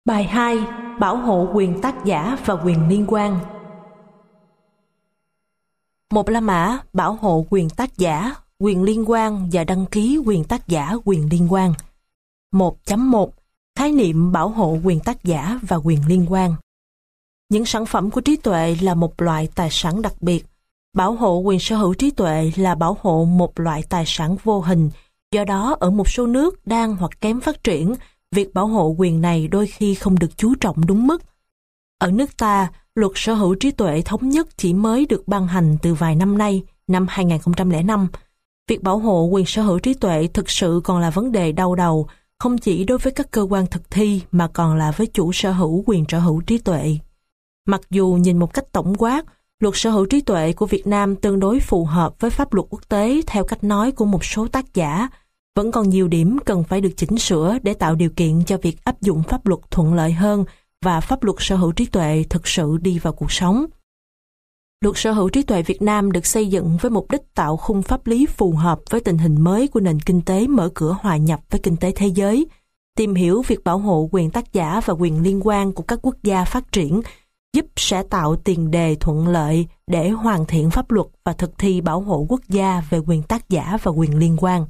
Bài 2. Bảo hộ quyền tác giả và quyền liên quan. Một la mã bảo hộ quyền tác giả, quyền liên quan và đăng ký quyền tác giả, quyền liên quan. 1.1. Khái niệm bảo hộ quyền tác giả và quyền liên quan. Những sản phẩm của trí tuệ là một loại tài sản đặc biệt. Bảo hộ quyền sở hữu trí tuệ là bảo hộ một loại tài sản vô hình. Do đó, ở một số nước đang hoặc kém phát triển, việc bảo hộ quyền này đôi khi không được chú trọng đúng mức. Ở nước ta, luật sở hữu trí tuệ thống nhất chỉ mới được ban hành từ vài năm nay, năm 2005. Việc bảo hộ quyền sở hữu trí tuệ thực sự còn là vấn đề đau đầu, không chỉ đối với các cơ quan thực thi mà còn là với chủ sở hữu quyền sở hữu trí tuệ. Mặc dù nhìn một cách tổng quát, luật sở hữu trí tuệ của Việt Nam tương đối phù hợp với pháp luật quốc tế theo cách nói của một số tác giả, vẫn còn nhiều điểm cần phải được chỉnh sửa để tạo điều kiện cho việc áp dụng pháp luật thuận lợi hơn và pháp luật sở hữu trí tuệ thực sự đi vào cuộc sống. Luật sở hữu trí tuệ Việt Nam được xây dựng với mục đích tạo khung pháp lý phù hợp với tình hình mới của nền kinh tế mở cửa hòa nhập với kinh tế thế giới, tìm hiểu việc bảo hộ quyền tác giả và quyền liên quan của các quốc gia phát triển, giúp sẽ tạo tiền đề thuận lợi để hoàn thiện pháp luật và thực thi bảo hộ quốc gia về quyền tác giả và quyền liên quan.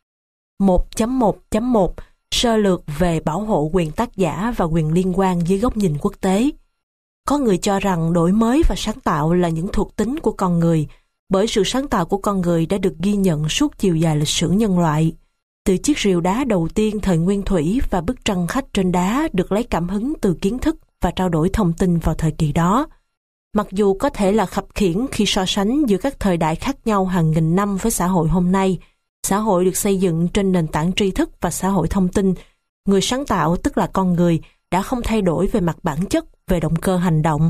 1.1.1 Sơ lược về bảo hộ quyền tác giả và quyền liên quan dưới góc nhìn quốc tế. Có người cho rằng đổi mới và sáng tạo là những thuộc tính của con người, bởi sự sáng tạo của con người đã được ghi nhận suốt chiều dài lịch sử nhân loại. Từ chiếc rìu đá đầu tiên thời nguyên thủy và bức tranh khách trên đá được lấy cảm hứng từ kiến thức và trao đổi thông tin vào thời kỳ đó. Mặc dù có thể là khập khiễng khi so sánh giữa các thời đại khác nhau hàng nghìn năm với xã hội hôm nay, xã hội được xây dựng trên nền tảng tri thức và xã hội thông tin, người sáng tạo tức là con người đã không thay đổi về mặt bản chất, về động cơ hành động.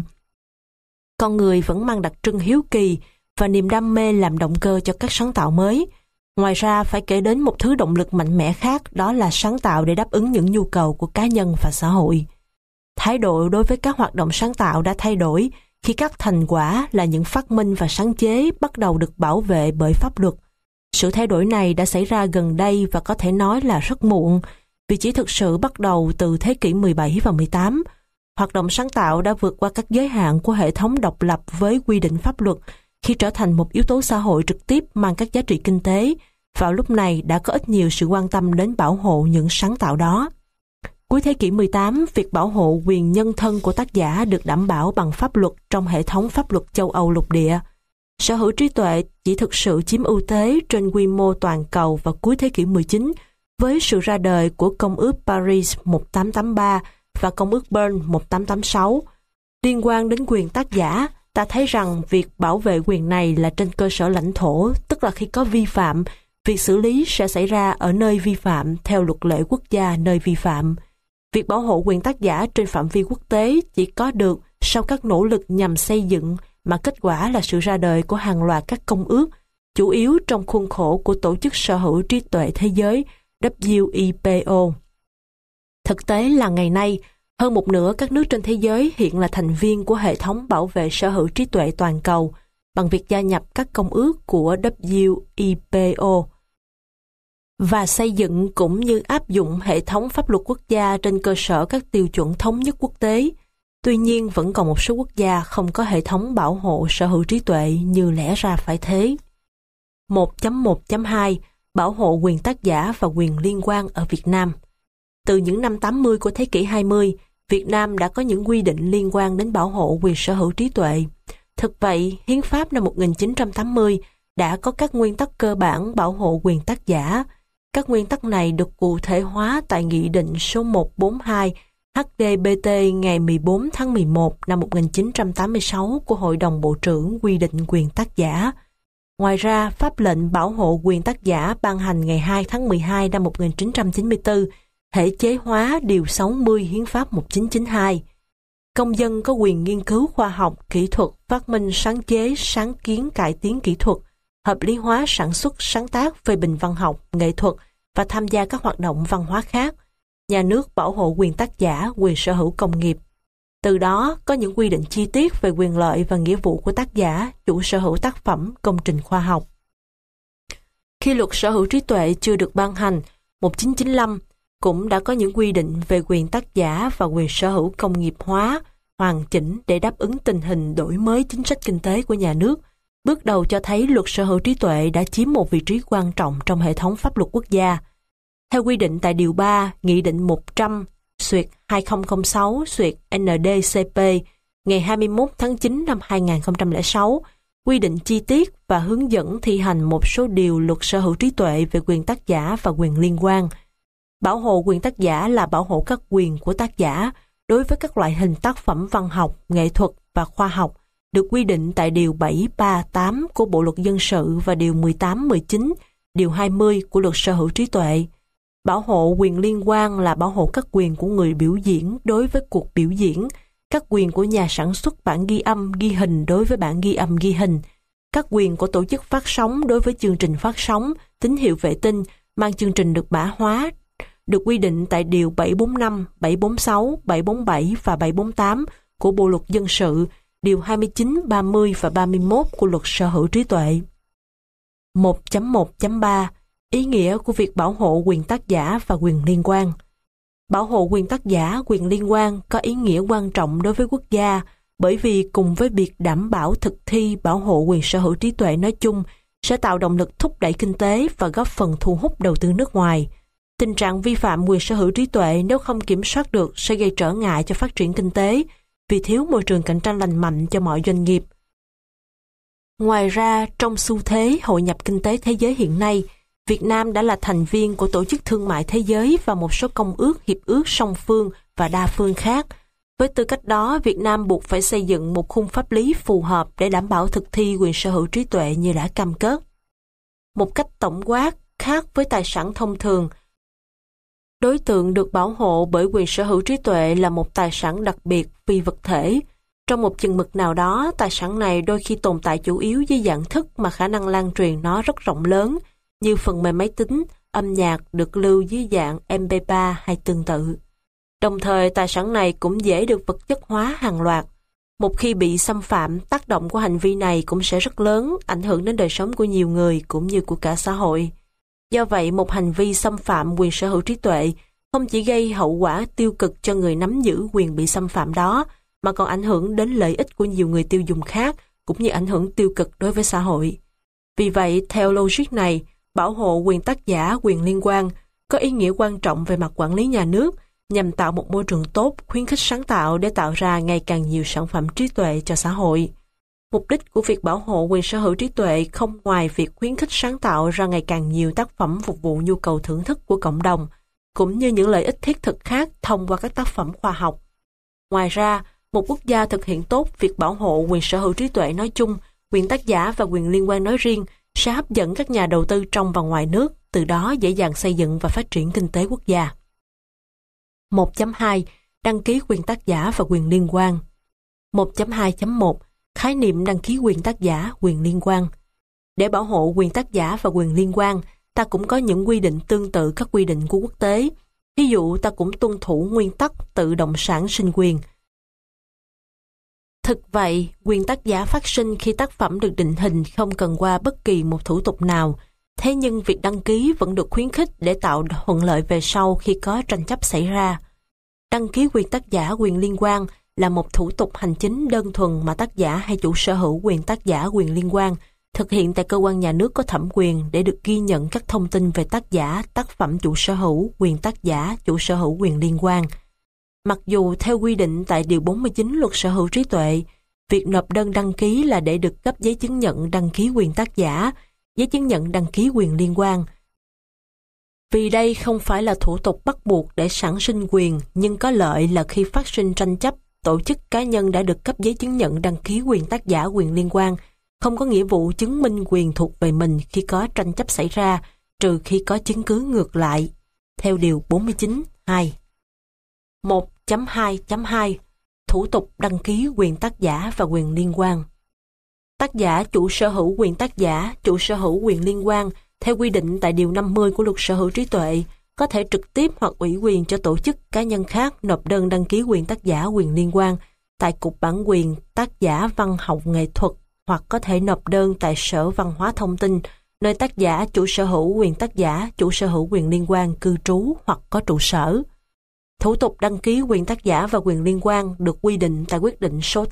Con người vẫn mang đặc trưng hiếu kỳ và niềm đam mê làm động cơ cho các sáng tạo mới. Ngoài ra phải kể đến một thứ động lực mạnh mẽ khác, đó là sáng tạo để đáp ứng những nhu cầu của cá nhân và xã hội. Thái độ đối với các hoạt động sáng tạo đã thay đổi khi các thành quả là những phát minh và sáng chế bắt đầu được bảo vệ bởi pháp luật. Sự thay đổi này đã xảy ra gần đây và có thể nói là rất muộn, vì chỉ thực sự bắt đầu từ thế kỷ 17 và 18. Hoạt động sáng tạo đã vượt qua các giới hạn của hệ thống độc lập với quy định pháp luật khi trở thành một yếu tố xã hội trực tiếp mang các giá trị kinh tế. Vào lúc này đã có ít nhiều sự quan tâm đến bảo hộ những sáng tạo đó. Cuối thế kỷ 18, việc bảo hộ quyền nhân thân của tác giả được đảm bảo bằng pháp luật trong hệ thống pháp luật châu Âu lục địa. Sở hữu trí tuệ chỉ thực sự chiếm ưu thế trên quy mô toàn cầu vào cuối thế kỷ 19 với sự ra đời của Công ước Paris 1883 và Công ước Bern 1886. Liên quan đến quyền tác giả, ta thấy rằng việc bảo vệ quyền này là trên cơ sở lãnh thổ, tức là khi có vi phạm, việc xử lý sẽ xảy ra ở nơi vi phạm theo luật lệ quốc gia nơi vi phạm. Việc bảo hộ quyền tác giả trên phạm vi quốc tế chỉ có được sau các nỗ lực nhằm xây dựng mà kết quả là sự ra đời của hàng loạt các công ước, chủ yếu trong khuôn khổ của Tổ chức Sở hữu trí tuệ thế giới WIPO. Thực tế là ngày nay, hơn một nửa các nước trên thế giới hiện là thành viên của hệ thống bảo vệ sở hữu trí tuệ toàn cầu bằng việc gia nhập các công ước của WIPO và xây dựng cũng như áp dụng hệ thống pháp luật quốc gia trên cơ sở các tiêu chuẩn thống nhất quốc tế. Tuy nhiên, vẫn còn một số quốc gia không có hệ thống bảo hộ sở hữu trí tuệ như lẽ ra phải thế. 1.1.2 Bảo hộ quyền tác giả và quyền liên quan ở Việt Nam. Từ những năm 80 của thế kỷ 20, Việt Nam đã có những quy định liên quan đến bảo hộ quyền sở hữu trí tuệ. Thực vậy, Hiến pháp năm 1980 đã có các nguyên tắc cơ bản bảo hộ quyền tác giả. Các nguyên tắc này được cụ thể hóa tại Nghị định số 142 HDBT ngày 14 tháng 11 năm 1986 của Hội đồng Bộ trưởng quy định quyền tác giả. Ngoài ra, pháp lệnh bảo hộ quyền tác giả ban hành ngày 2 tháng 12 năm 1994 thể chế hóa Điều 60 Hiến pháp 1992. Công dân có quyền nghiên cứu khoa học, kỹ thuật, phát minh, sáng chế, sáng kiến, cải tiến kỹ thuật, hợp lý hóa sản xuất, sáng tác, phê bình văn học, nghệ thuật và tham gia các hoạt động văn hóa khác. Nhà nước bảo hộ quyền tác giả, quyền sở hữu công nghiệp. Từ đó, có những quy định chi tiết về quyền lợi và nghĩa vụ của tác giả, chủ sở hữu tác phẩm, công trình khoa học. Khi luật sở hữu trí tuệ chưa được ban hành, 1995, cũng đã có những quy định về quyền tác giả và quyền sở hữu công nghiệp hóa, hoàn chỉnh để đáp ứng tình hình đổi mới chính sách kinh tế của nhà nước. Bước đầu cho thấy luật sở hữu trí tuệ đã chiếm một vị trí quan trọng trong hệ thống pháp luật quốc gia. Theo quy định tại Điều 3, Nghị định 100/2006/ND-CP ngày 21 tháng 9 năm 2006, quy định chi tiết và hướng dẫn thi hành một số điều luật sở hữu trí tuệ về quyền tác giả và quyền liên quan. Bảo hộ quyền tác giả là bảo hộ các quyền của tác giả đối với các loại hình tác phẩm văn học, nghệ thuật và khoa học, được quy định tại Điều 738 của Bộ Luật Dân sự và Điều 18-19, Điều 20 của Luật Sở hữu trí tuệ. Bảo hộ quyền liên quan là bảo hộ các quyền của người biểu diễn đối với cuộc biểu diễn, các quyền của nhà sản xuất bản ghi âm, ghi hình đối với bản ghi âm, ghi hình, các quyền của tổ chức phát sóng đối với chương trình phát sóng, tín hiệu vệ tinh, mang chương trình được mã hóa, được quy định tại Điều 745, 746, 747 và 748 của Bộ Luật Dân sự, Điều 29, 30 và 31 của Luật Sở hữu trí tuệ. 1.1.3 Ý nghĩa của việc bảo hộ quyền tác giả và quyền liên quan. Bảo hộ quyền tác giả, quyền liên quan có ý nghĩa quan trọng đối với quốc gia, bởi vì cùng với việc đảm bảo thực thi bảo hộ quyền sở hữu trí tuệ nói chung sẽ tạo động lực thúc đẩy kinh tế và góp phần thu hút đầu tư nước ngoài. Tình trạng vi phạm quyền sở hữu trí tuệ nếu không kiểm soát được sẽ gây trở ngại cho phát triển kinh tế, vì thiếu môi trường cạnh tranh lành mạnh cho mọi doanh nghiệp. Ngoài ra, trong xu thế hội nhập kinh tế thế giới hiện nay, Việt Nam đã là thành viên của Tổ chức Thương mại Thế giới và một số công ước, hiệp ước song phương và đa phương khác. Với tư cách đó, Việt Nam buộc phải xây dựng một khung pháp lý phù hợp để đảm bảo thực thi quyền sở hữu trí tuệ như đã cam kết. Một cách tổng quát, khác với tài sản thông thường, đối tượng được bảo hộ bởi quyền sở hữu trí tuệ là một tài sản đặc biệt phi vật thể. Trong một chừng mực nào đó, tài sản này đôi khi tồn tại chủ yếu dưới dạng thức mà khả năng lan truyền nó rất rộng lớn, như phần mềm máy tính, âm nhạc được lưu dưới dạng MP3 hay tương tự. Đồng thời, tài sản này cũng dễ được vật chất hóa hàng loạt. Một khi bị xâm phạm, tác động của hành vi này cũng sẽ rất lớn, ảnh hưởng đến đời sống của nhiều người cũng như của cả xã hội. Do vậy, một hành vi xâm phạm quyền sở hữu trí tuệ không chỉ gây hậu quả tiêu cực cho người nắm giữ quyền bị xâm phạm đó, mà còn ảnh hưởng đến lợi ích của nhiều người tiêu dùng khác, cũng như ảnh hưởng tiêu cực đối với xã hội. Vì vậy, theo logic này, bảo hộ quyền tác giả, quyền liên quan có ý nghĩa quan trọng về mặt quản lý nhà nước, nhằm tạo một môi trường tốt, khuyến khích sáng tạo để tạo ra ngày càng nhiều sản phẩm trí tuệ cho xã hội. Mục đích của việc bảo hộ quyền sở hữu trí tuệ không ngoài việc khuyến khích sáng tạo ra ngày càng nhiều tác phẩm phục vụ nhu cầu thưởng thức của cộng đồng, cũng như những lợi ích thiết thực khác thông qua các tác phẩm khoa học. Ngoài ra, một quốc gia thực hiện tốt việc bảo hộ quyền sở hữu trí tuệ nói chung, quyền tác giả và quyền liên quan nói riêng sẽ hấp dẫn các nhà đầu tư trong và ngoài nước, từ đó dễ dàng xây dựng và phát triển kinh tế quốc gia. 1.2 Đăng ký quyền tác giả và quyền liên quan. 1.2.1 Khái niệm đăng ký quyền tác giả, quyền liên quan. Để bảo hộ quyền tác giả và quyền liên quan, ta cũng có những quy định tương tự các quy định của quốc tế. Ví dụ, ta cũng tuân thủ nguyên tắc tự động sản sinh quyền. Thực vậy, quyền tác giả phát sinh khi tác phẩm được định hình không cần qua bất kỳ một thủ tục nào. Thế nhưng việc đăng ký vẫn được khuyến khích để tạo thuận lợi về sau khi có tranh chấp xảy ra. Đăng ký quyền tác giả, quyền liên quan là một thủ tục hành chính đơn thuần mà tác giả hay chủ sở hữu quyền tác giả, quyền liên quan thực hiện tại cơ quan nhà nước có thẩm quyền để được ghi nhận các thông tin về tác giả, tác phẩm chủ sở hữu, quyền tác giả, chủ sở hữu quyền liên quan. Mặc dù theo quy định tại Điều 49 Luật Sở hữu trí tuệ, việc nộp đơn đăng ký là để được cấp giấy chứng nhận đăng ký quyền tác giả, giấy chứng nhận đăng ký quyền liên quan. Vì đây không phải là thủ tục bắt buộc để sản sinh quyền, nhưng có lợi là khi phát sinh tranh chấp, tổ chức cá nhân đã được cấp giấy chứng nhận đăng ký quyền tác giả, quyền liên quan, không có nghĩa vụ chứng minh quyền thuộc về mình khi có tranh chấp xảy ra, trừ khi có chứng cứ ngược lại, theo Điều 49.2. 1.2.2 Thủ tục đăng ký quyền tác giả và quyền liên quan. Tác giả chủ sở hữu quyền tác giả, chủ sở hữu quyền liên quan, theo quy định tại Điều 50 của Luật Sở hữu trí tuệ, có thể trực tiếp hoặc ủy quyền cho tổ chức cá nhân khác nộp đơn đăng ký quyền tác giả, quyền liên quan tại Cục Bản quyền tác giả văn học nghệ thuật, hoặc có thể nộp đơn tại Sở Văn hóa Thông tin nơi tác giả, chủ sở hữu quyền tác giả, chủ sở hữu quyền liên quan cư trú hoặc có trụ sở. Thủ tục đăng ký quyền tác giả và quyền liên quan được quy định tại quyết định số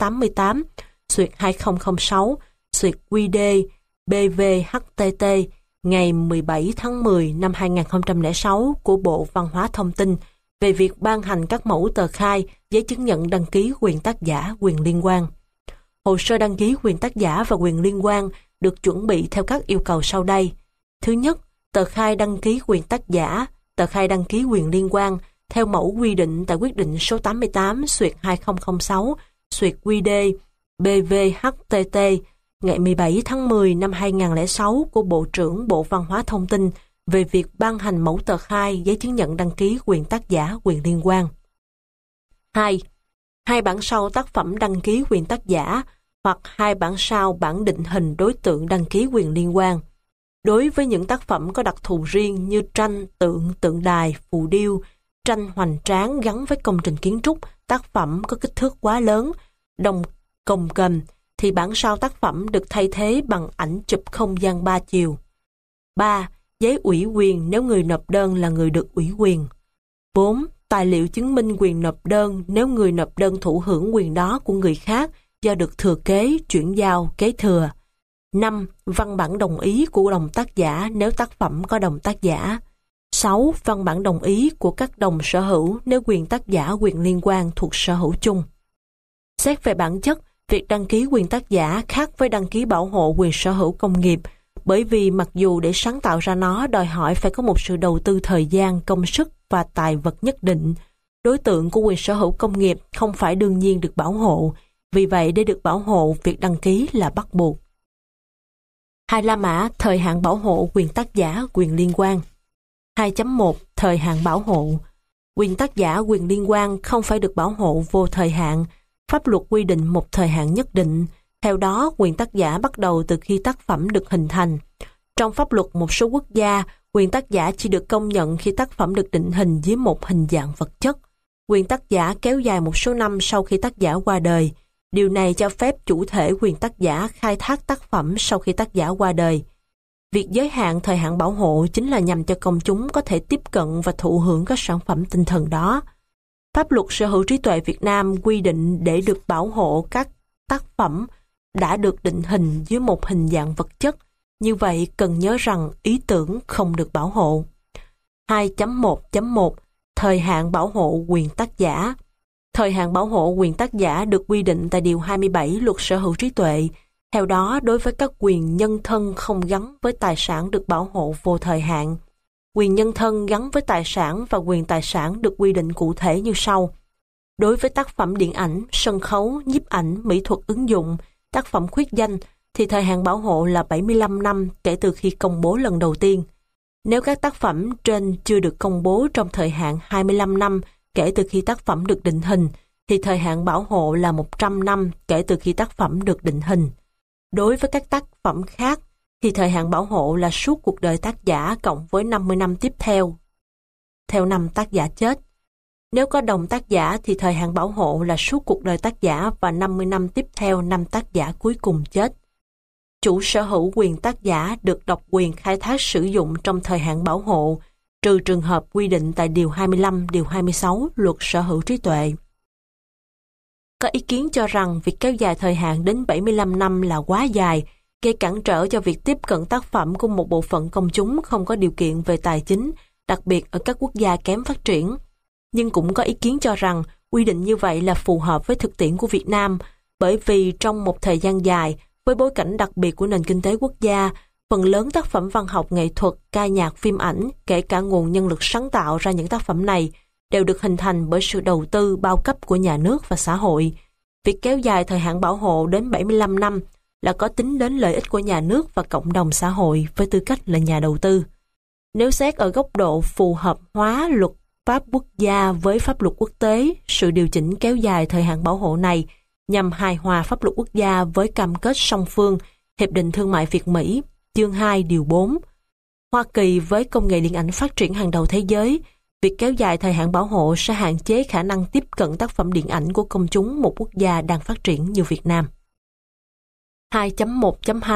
88/2006/QĐ BVHTT ngày 17 tháng 10 năm 2006 của Bộ Văn hóa Thông tin về việc ban hành các mẫu tờ khai, giấy chứng nhận đăng ký quyền tác giả, quyền liên quan. Hồ sơ đăng ký quyền tác giả và quyền liên quan được chuẩn bị theo các yêu cầu sau đây. Thứ nhất, tờ khai đăng ký quyền tác giả, tờ khai đăng ký quyền liên quan theo mẫu quy định tại quyết định số 88/2006/QĐ BVHTT ngày 17 tháng 10 năm 2006 của Bộ trưởng Bộ Văn hóa Thông tin về việc ban hành mẫu tờ khai, giấy chứng nhận đăng ký quyền tác giả, quyền liên quan. 2. Hai bản sao tác phẩm đăng ký quyền tác giả hoặc hai bản sao bản định hình đối tượng đăng ký quyền liên quan. Đối với những tác phẩm có đặc thù riêng như tranh, tượng đài, phù điêu, tranh hoành tráng gắn với công trình kiến trúc, tác phẩm có kích thước quá lớn, đồng cồng kềnh, thì bản sao tác phẩm được thay thế bằng ảnh chụp không gian 3 chiều. 3. Giấy ủy quyền nếu người nộp đơn là người được ủy quyền. 4. Tài liệu chứng minh quyền nộp đơn nếu người nộp đơn thụ hưởng quyền đó của người khác do được thừa kế, chuyển giao, kế thừa. 5. Văn bản đồng ý của đồng tác giả nếu tác phẩm có đồng tác giả. 6. Văn bản đồng ý của các đồng sở hữu nếu quyền tác giả, quyền liên quan thuộc sở hữu chung. Xét về bản chất, việc đăng ký quyền tác giả khác với đăng ký bảo hộ quyền sở hữu công nghiệp, bởi vì mặc dù để sáng tạo ra nó đòi hỏi phải có một sự đầu tư thời gian, công sức và tài vật nhất định, đối tượng của quyền sở hữu công nghiệp không phải đương nhiên được bảo hộ, vì vậy để được bảo hộ, việc đăng ký là bắt buộc. 2 La mã thời hạn bảo hộ quyền tác giả, quyền liên quan. 2.1 Thời hạn bảo hộ. Quyền tác giả, quyền liên quan không phải được bảo hộ vô thời hạn. Pháp luật quy định một thời hạn nhất định. Theo đó, quyền tác giả bắt đầu từ khi tác phẩm được hình thành. Trong pháp luật một số quốc gia, quyền tác giả chỉ được công nhận khi tác phẩm được định hình dưới một hình dạng vật chất. Quyền tác giả kéo dài một số năm sau khi tác giả qua đời. Điều này cho phép chủ thể quyền tác giả khai thác tác phẩm sau khi tác giả qua đời. Việc giới hạn thời hạn bảo hộ chính là nhằm cho công chúng có thể tiếp cận và thụ hưởng các sản phẩm tinh thần đó. Pháp luật sở hữu trí tuệ Việt Nam quy định để được bảo hộ các tác phẩm đã được định hình dưới một hình dạng vật chất. Như vậy, cần nhớ rằng ý tưởng không được bảo hộ. 2.1.1 Thời hạn bảo hộ quyền tác giả. Thời hạn bảo hộ quyền tác giả được quy định tại Điều 27 Luật Sở hữu trí tuệ. Theo đó, đối với các quyền nhân thân không gắn với tài sản được bảo hộ vô thời hạn. Quyền nhân thân gắn với tài sản và quyền tài sản được quy định cụ thể như sau. Đối với tác phẩm điện ảnh, sân khấu, nhiếp ảnh, mỹ thuật ứng dụng, tác phẩm khuyết danh, thì thời hạn bảo hộ là 75 năm kể từ khi công bố lần đầu tiên. Nếu các tác phẩm trên chưa được công bố trong thời hạn 25 năm kể từ khi tác phẩm được định hình, thì thời hạn bảo hộ là 100 năm kể từ khi tác phẩm được định hình. Đối với các tác phẩm khác, thì thời hạn bảo hộ là suốt cuộc đời tác giả cộng với 50 năm tiếp theo năm tác giả chết. Nếu có đồng tác giả thì thời hạn bảo hộ là suốt cuộc đời tác giả và 50 năm tiếp theo năm tác giả cuối cùng chết. Chủ sở hữu quyền tác giả được độc quyền khai thác sử dụng trong thời hạn bảo hộ, trừ trường hợp quy định tại Điều 25, Điều 26 Luật Sở hữu trí tuệ. Có ý kiến cho rằng việc kéo dài thời hạn đến 75 năm là quá dài, gây cản trở cho việc tiếp cận tác phẩm của một bộ phận công chúng không có điều kiện về tài chính, đặc biệt ở các quốc gia kém phát triển. Nhưng cũng có ý kiến cho rằng quy định như vậy là phù hợp với thực tiễn của Việt Nam, bởi vì trong một thời gian dài, với bối cảnh đặc biệt của nền kinh tế quốc gia, phần lớn tác phẩm văn học, nghệ thuật, ca nhạc, phim ảnh, kể cả nguồn nhân lực sáng tạo ra những tác phẩm này, đều được hình thành bởi sự đầu tư bao cấp của nhà nước và xã hội. Việc kéo dài thời hạn bảo hộ đến 75 năm là có tính đến lợi ích của nhà nước và cộng đồng xã hội với tư cách là nhà đầu tư. Nếu xét ở góc độ phù hợp hóa luật pháp quốc gia với pháp luật quốc tế, sự điều chỉnh kéo dài thời hạn bảo hộ này nhằm hài hòa pháp luật quốc gia với cam kết song phương, Hiệp định Thương mại Việt-Mỹ, chương 2 điều 4. Hoa Kỳ với công nghệ điện ảnh phát triển hàng đầu thế giới, việc kéo dài thời hạn bảo hộ sẽ hạn chế khả năng tiếp cận tác phẩm điện ảnh của công chúng một quốc gia đang phát triển như Việt Nam. 2.1.2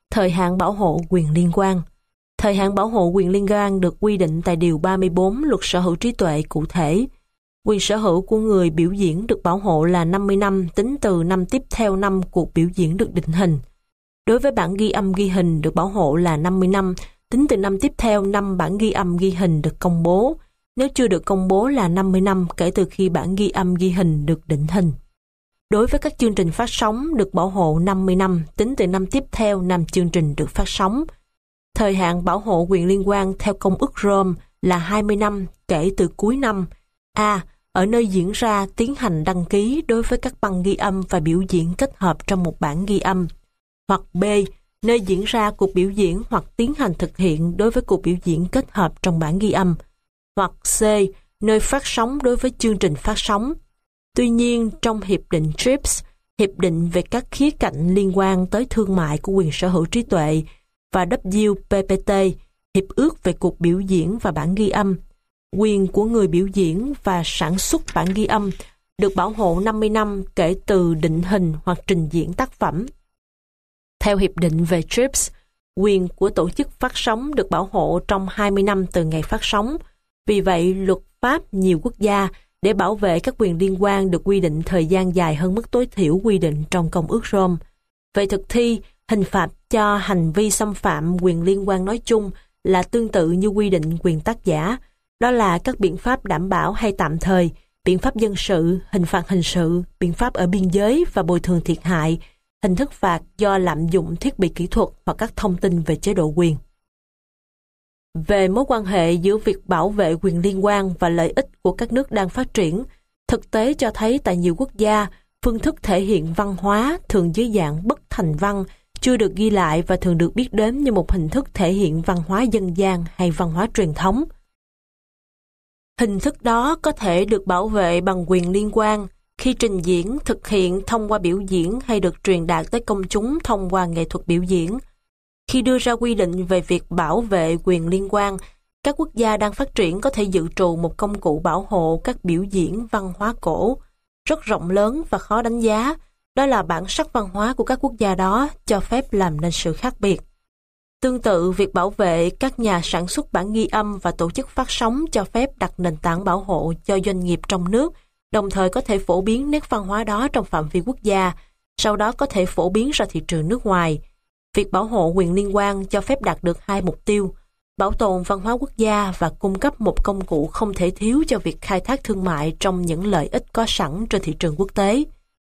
Thời hạn bảo hộ quyền liên quan. Thời hạn bảo hộ quyền liên quan được quy định tại Điều 34 Luật Sở hữu trí tuệ cụ thể. Quyền sở hữu của người biểu diễn được bảo hộ là 50 năm tính từ năm tiếp theo năm cuộc biểu diễn được định hình. Đối với bản ghi âm ghi hình được bảo hộ là 50 năm tính từ năm tiếp theo năm bản ghi âm ghi hình được công bố. Nếu chưa được công bố là 50 năm kể từ khi bản ghi âm ghi hình được định hình. Đối với các chương trình phát sóng được bảo hộ 50 năm tính từ năm tiếp theo năm chương trình được phát sóng. Thời hạn bảo hộ quyền liên quan theo Công ước Rome là 20 năm kể từ cuối năm. A. Ở nơi diễn ra tiến hành đăng ký đối với các băng ghi âm và biểu diễn kết hợp trong một bản ghi âm. Hoặc B. Nơi diễn ra cuộc biểu diễn hoặc tiến hành thực hiện đối với cuộc biểu diễn kết hợp trong bản ghi âm. Hoặc C. Nơi phát sóng đối với chương trình phát sóng. Tuy nhiên, trong Hiệp định TRIPS, Hiệp định về các khía cạnh liên quan tới thương mại của quyền sở hữu trí tuệ, và WPPT, Hiệp ước về cuộc biểu diễn và bản ghi âm, quyền của người biểu diễn và sản xuất bản ghi âm được bảo hộ 50 năm kể từ định hình hoặc trình diễn tác phẩm. Theo Hiệp định về TRIPS, quyền của tổ chức phát sóng được bảo hộ trong 20 năm từ ngày phát sóng. Vì vậy, luật pháp nhiều quốc gia để bảo vệ các quyền liên quan được quy định thời gian dài hơn mức tối thiểu quy định trong Công ước Rome. Về thực thi, hình phạt cho hành vi xâm phạm quyền liên quan nói chung là tương tự như quy định quyền tác giả, đó là các biện pháp đảm bảo hay tạm thời, biện pháp dân sự, hình phạt hình sự, biện pháp ở biên giới và bồi thường thiệt hại, hình thức phạt do lạm dụng thiết bị kỹ thuật hoặc các thông tin về chế độ quyền. Về mối quan hệ giữa việc bảo vệ quyền liên quan và lợi ích của các nước đang phát triển, thực tế cho thấy tại nhiều quốc gia, phương thức thể hiện văn hóa thường dưới dạng bất thành văn, chưa được ghi lại và thường được biết đến như một hình thức thể hiện văn hóa dân gian hay văn hóa truyền thống. Hình thức đó có thể được bảo vệ bằng quyền liên quan khi trình diễn, thực hiện thông qua biểu diễn hay được truyền đạt tới công chúng thông qua nghệ thuật biểu diễn. Khi đưa ra quy định về việc bảo vệ quyền liên quan, các quốc gia đang phát triển có thể dự trù một công cụ bảo hộ các biểu diễn văn hóa cổ, rất rộng lớn và khó đánh giá, đó là bản sắc văn hóa của các quốc gia đó cho phép làm nên sự khác biệt. Tương tự, việc bảo vệ các nhà sản xuất bản ghi âm và tổ chức phát sóng cho phép đặt nền tảng bảo hộ cho doanh nghiệp trong nước, đồng thời có thể phổ biến nét văn hóa đó trong phạm vi quốc gia, sau đó có thể phổ biến ra thị trường nước ngoài. Việc bảo hộ quyền liên quan cho phép đạt được hai mục tiêu: bảo tồn văn hóa quốc gia và cung cấp một công cụ không thể thiếu cho việc khai thác thương mại trong những lợi ích có sẵn trên thị trường quốc tế.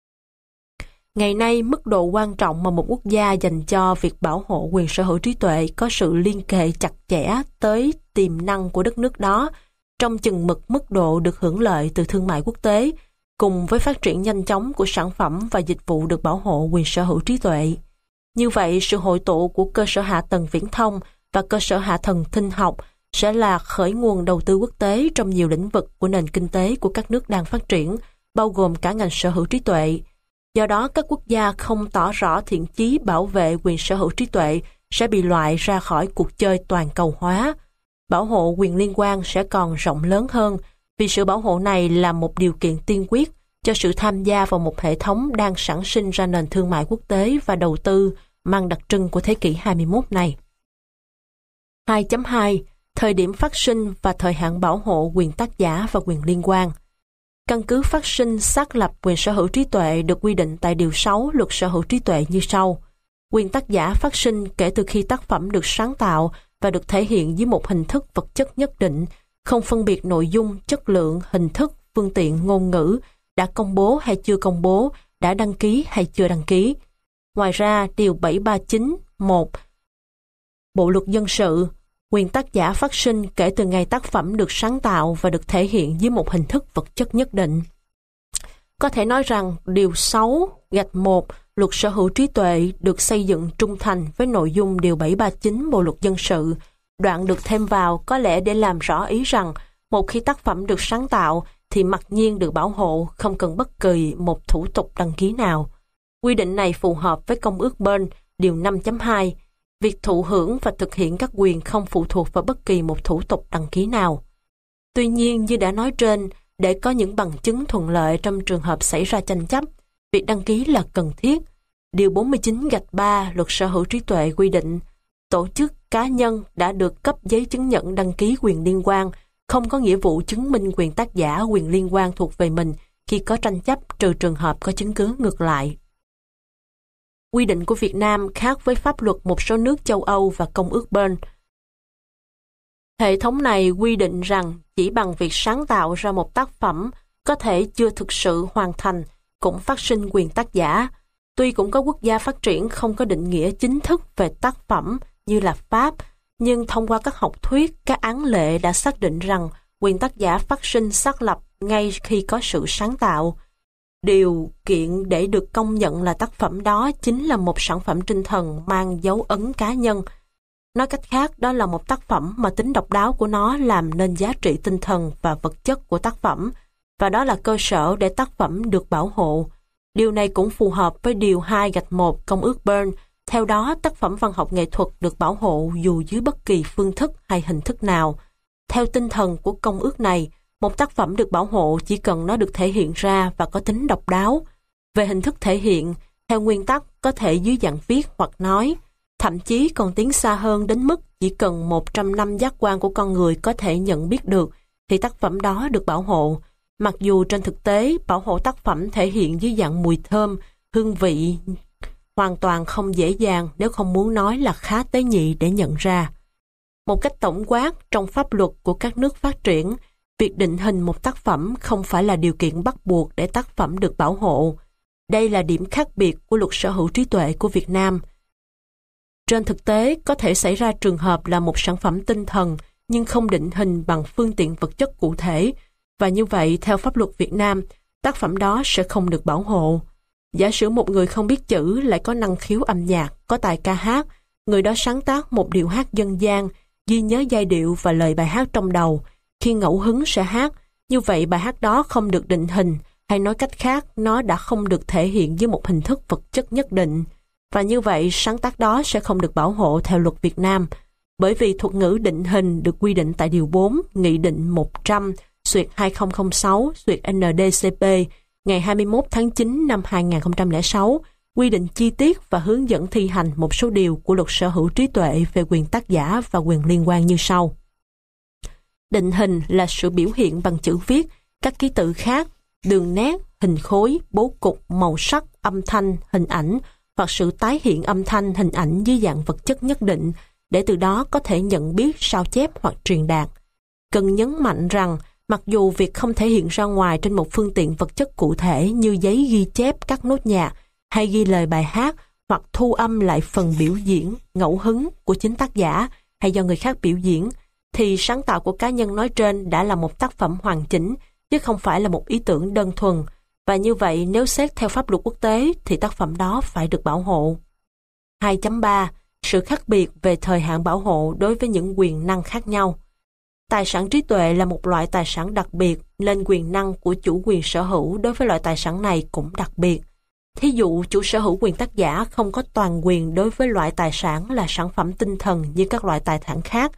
Ngày nay, mức độ quan trọng mà một quốc gia dành cho việc bảo hộ quyền sở hữu trí tuệ có sự liên hệ chặt chẽ tới tiềm năng của đất nước đó, trong chừng mực mức độ được hưởng lợi từ thương mại quốc tế, cùng với phát triển nhanh chóng của sản phẩm và dịch vụ được bảo hộ quyền sở hữu trí tuệ. Như vậy, sự hội tụ của cơ sở hạ tầng viễn thông và cơ sở hạ tầng tin học sẽ là khởi nguồn đầu tư quốc tế trong nhiều lĩnh vực của nền kinh tế của các nước đang phát triển, bao gồm cả ngành sở hữu trí tuệ. Do đó, các quốc gia không tỏ rõ thiện chí bảo vệ quyền sở hữu trí tuệ sẽ bị loại ra khỏi cuộc chơi toàn cầu hóa. Bảo hộ quyền liên quan sẽ còn rộng lớn hơn, vì sự bảo hộ này là một điều kiện tiên quyết cho sự tham gia vào một hệ thống đang sản sinh ra nền thương mại quốc tế và đầu tư mang đặc trưng của thế kỷ 21 này. 2.2. Thời điểm phát sinh và thời hạn bảo hộ quyền tác giả và quyền liên quan. Căn cứ phát sinh xác lập quyền sở hữu trí tuệ được quy định tại Điều 6 Luật Sở hữu trí tuệ như sau. Quyền tác giả phát sinh kể từ khi tác phẩm được sáng tạo và được thể hiện dưới một hình thức vật chất nhất định, không phân biệt nội dung, chất lượng, hình thức, phương tiện ngôn ngữ, đã công bố hay chưa công bố, đã đăng ký hay chưa đăng ký. Ngoài ra, Điều 739(1) Bộ Luật Dân sự, quyền tác giả phát sinh kể từ ngày tác phẩm được sáng tạo và được thể hiện dưới một hình thức vật chất nhất định. Có thể nói rằng Điều 6(1) Luật Sở hữu trí tuệ được xây dựng trung thành với nội dung Điều 739 Bộ Luật Dân sự. Đoạn được thêm vào có lẽ để làm rõ ý rằng một khi tác phẩm được sáng tạo thì mặc nhiên được bảo hộ, không cần bất kỳ một thủ tục đăng ký nào. Quy định này phù hợp với Công ước Bern, Điều 5.2. Việc thụ hưởng và thực hiện các quyền không phụ thuộc vào bất kỳ một thủ tục đăng ký nào. Tuy nhiên, như đã nói trên, để có những bằng chứng thuận lợi trong trường hợp xảy ra tranh chấp, việc đăng ký là cần thiết. Điều 49-3 Luật Sở hữu trí tuệ quy định, tổ chức cá nhân đã được cấp giấy chứng nhận đăng ký quyền liên quan không có nghĩa vụ chứng minh quyền tác giả quyền liên quan thuộc về mình khi có tranh chấp, trừ trường hợp có chứng cứ ngược lại. Quy định của Việt Nam khác với pháp luật một số nước châu Âu và Công ước Bern. Hệ thống này quy định rằng chỉ bằng việc sáng tạo ra một tác phẩm có thể chưa thực sự hoàn thành cũng phát sinh quyền tác giả. Tuy cũng có quốc gia phát triển không có định nghĩa chính thức về tác phẩm như là Pháp, nhưng thông qua các học thuyết, các án lệ đã xác định rằng quyền tác giả phát sinh xác lập ngay khi có sự sáng tạo. Điều kiện để được công nhận là tác phẩm đó chính là một sản phẩm tinh thần mang dấu ấn cá nhân. Nói cách khác, đó là một tác phẩm mà tính độc đáo của nó làm nên giá trị tinh thần và vật chất của tác phẩm, và đó là cơ sở để tác phẩm được bảo hộ. Điều này cũng phù hợp với Điều 2-1 Công ước Bern. Theo đó, tác phẩm văn học nghệ thuật được bảo hộ dù dưới bất kỳ phương thức hay hình thức nào. Theo tinh thần của công ước này, một tác phẩm được bảo hộ chỉ cần nó được thể hiện ra và có tính độc đáo. Về hình thức thể hiện, theo nguyên tắc có thể dưới dạng viết hoặc nói, thậm chí còn tiến xa hơn đến mức chỉ cần 100 năm giác quan của con người có thể nhận biết được thì tác phẩm đó được bảo hộ. Mặc dù trên thực tế, bảo hộ tác phẩm thể hiện dưới dạng mùi thơm, hương vị hoàn toàn không dễ dàng, nếu không muốn nói là khá tế nhị để nhận ra. Một cách tổng quát, trong pháp luật của các nước phát triển, việc định hình một tác phẩm không phải là điều kiện bắt buộc để tác phẩm được bảo hộ. Đây là điểm khác biệt của luật sở hữu trí tuệ của Việt Nam. Trên thực tế, có thể xảy ra trường hợp là một sản phẩm tinh thần nhưng không định hình bằng phương tiện vật chất cụ thể, và như vậy, theo pháp luật Việt Nam, tác phẩm đó sẽ không được bảo hộ. Giả sử một người không biết chữ lại có năng khiếu âm nhạc, có tài ca hát, người đó sáng tác một điệu hát dân gian, ghi nhớ giai điệu và lời bài hát trong đầu, khi ngẫu hứng sẽ hát, như vậy bài hát đó không được định hình, hay nói cách khác, nó đã không được thể hiện dưới một hình thức vật chất nhất định. Và như vậy, sáng tác đó sẽ không được bảo hộ theo luật Việt Nam, bởi vì thuật ngữ định hình được quy định tại Điều 4, Nghị định 100/2006/ND-CP ngày 21 tháng 9 năm 2006, quy định chi tiết và hướng dẫn thi hành một số điều của luật sở hữu trí tuệ về quyền tác giả và quyền liên quan như sau. Định hình là sự biểu hiện bằng chữ viết, các ký tự khác, đường nét, hình khối, bố cục, màu sắc, âm thanh, hình ảnh, hoặc sự tái hiện âm thanh, hình ảnh dưới dạng vật chất nhất định, để từ đó có thể nhận biết, sao chép hoặc truyền đạt. Cần nhấn mạnh rằng, mặc dù việc không thể hiện ra ngoài trên một phương tiện vật chất cụ thể như giấy ghi chép các nốt nhạc, hay ghi lời bài hát, hoặc thu âm lại phần biểu diễn, ngẫu hứng của chính tác giả, hay do người khác biểu diễn, thì sáng tạo của cá nhân nói trên đã là một tác phẩm hoàn chỉnh, chứ không phải là một ý tưởng đơn thuần. Và như vậy, nếu xét theo pháp luật quốc tế, thì tác phẩm đó phải được bảo hộ. 2.3. Sự khác biệt về thời hạn bảo hộ đối với những quyền năng khác nhau. Tài sản trí tuệ là một loại tài sản đặc biệt, nên quyền năng của chủ quyền sở hữu đối với loại tài sản này cũng đặc biệt. Thí dụ, chủ sở hữu quyền tác giả không có toàn quyền đối với loại tài sản là sản phẩm tinh thần như các loại tài sản khác.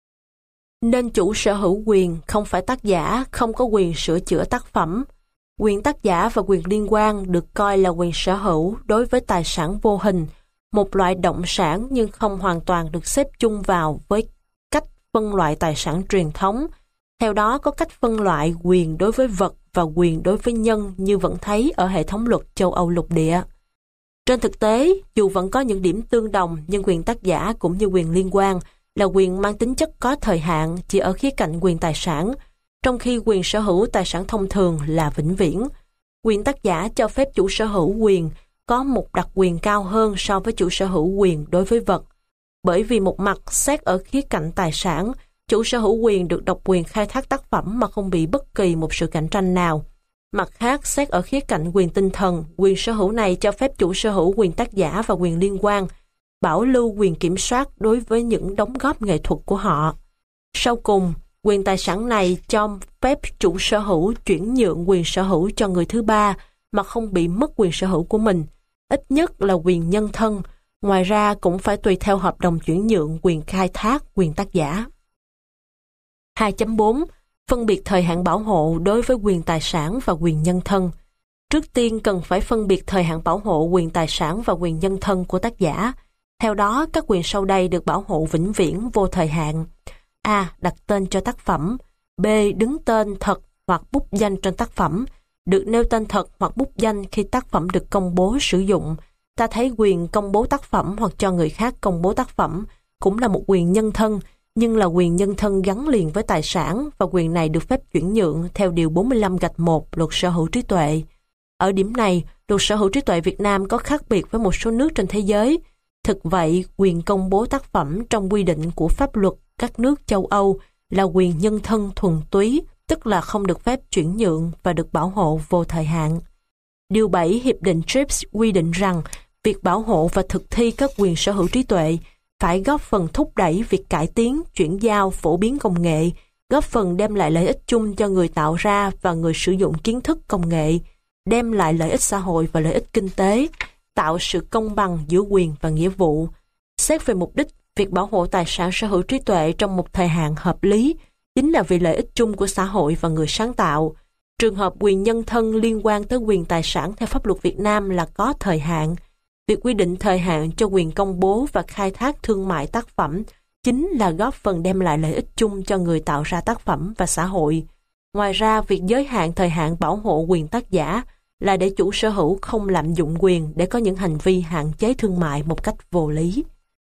Nên chủ sở hữu quyền không phải tác giả, không có quyền sửa chữa tác phẩm. Quyền tác giả và quyền liên quan được coi là quyền sở hữu đối với tài sản vô hình, một loại động sản nhưng không hoàn toàn được xếp chung vào với cách phân loại tài sản truyền thống. Theo đó có cách phân loại quyền đối với vật và quyền đối với nhân như vẫn thấy ở hệ thống luật châu Âu lục địa. Trên thực tế, dù vẫn có những điểm tương đồng nhưng quyền tác giả cũng như quyền liên quan là quyền mang tính chất có thời hạn chỉ ở khía cạnh quyền tài sản, trong khi quyền sở hữu tài sản thông thường là vĩnh viễn. Quyền tác giả cho phép chủ sở hữu quyền có một đặc quyền cao hơn so với chủ sở hữu quyền đối với vật. Bởi vì một mặt xét ở khía cạnh tài sản, chủ sở hữu quyền được độc quyền khai thác tác phẩm mà không bị bất kỳ một sự cạnh tranh nào. Mặt khác, xét ở khía cạnh quyền tinh thần, quyền sở hữu này cho phép chủ sở hữu quyền tác giả và quyền liên quan bảo lưu quyền kiểm soát đối với những đóng góp nghệ thuật của họ. Sau cùng, quyền tài sản này cho phép chủ sở hữu chuyển nhượng quyền sở hữu cho người thứ ba mà không bị mất quyền sở hữu của mình, ít nhất là quyền nhân thân. Ngoài ra cũng phải tùy theo hợp đồng chuyển nhượng quyền khai thác quyền tác giả. 2.4. Phân biệt thời hạn bảo hộ đối với quyền tài sản và quyền nhân thân. Trước tiên cần phải phân biệt thời hạn bảo hộ quyền tài sản và quyền nhân thân của tác giả. Theo đó, các quyền sau đây được bảo hộ vĩnh viễn vô thời hạn. A. Đặt tên cho tác phẩm. B. Đứng tên thật hoặc bút danh trên tác phẩm. Được nêu tên thật hoặc bút danh khi tác phẩm được công bố sử dụng. Ta thấy quyền công bố tác phẩm hoặc cho người khác công bố tác phẩm cũng là một quyền nhân thân, nhưng là quyền nhân thân gắn liền với tài sản và quyền này được phép chuyển nhượng theo Điều 45-1 Luật Sở hữu trí tuệ. Ở điểm này, Luật Sở hữu trí tuệ Việt Nam có khác biệt với một số nước trên thế giới. Thực vậy, quyền công bố tác phẩm trong quy định của pháp luật các nước châu Âu là quyền nhân thân thuần túy, tức là không được phép chuyển nhượng và được bảo hộ vô thời hạn. Điều 7 Hiệp định TRIPS quy định rằng việc bảo hộ và thực thi các quyền sở hữu trí tuệ phải góp phần thúc đẩy việc cải tiến, chuyển giao, phổ biến công nghệ, góp phần đem lại lợi ích chung cho người tạo ra và người sử dụng kiến thức công nghệ, đem lại lợi ích xã hội và lợi ích kinh tế, tạo sự công bằng giữa quyền và nghĩa vụ. Xét về mục đích, việc bảo hộ tài sản sở hữu trí tuệ trong một thời hạn hợp lý chính là vì lợi ích chung của xã hội và người sáng tạo. Trường hợp quyền nhân thân liên quan tới quyền tài sản theo pháp luật Việt Nam là có thời hạn. Việc quy định thời hạn cho quyền công bố và khai thác thương mại tác phẩm chính là góp phần đem lại lợi ích chung cho người tạo ra tác phẩm và xã hội. Ngoài ra, việc giới hạn thời hạn bảo hộ quyền tác giả là để chủ sở hữu không lạm dụng quyền để có những hành vi hạn chế thương mại một cách vô lý.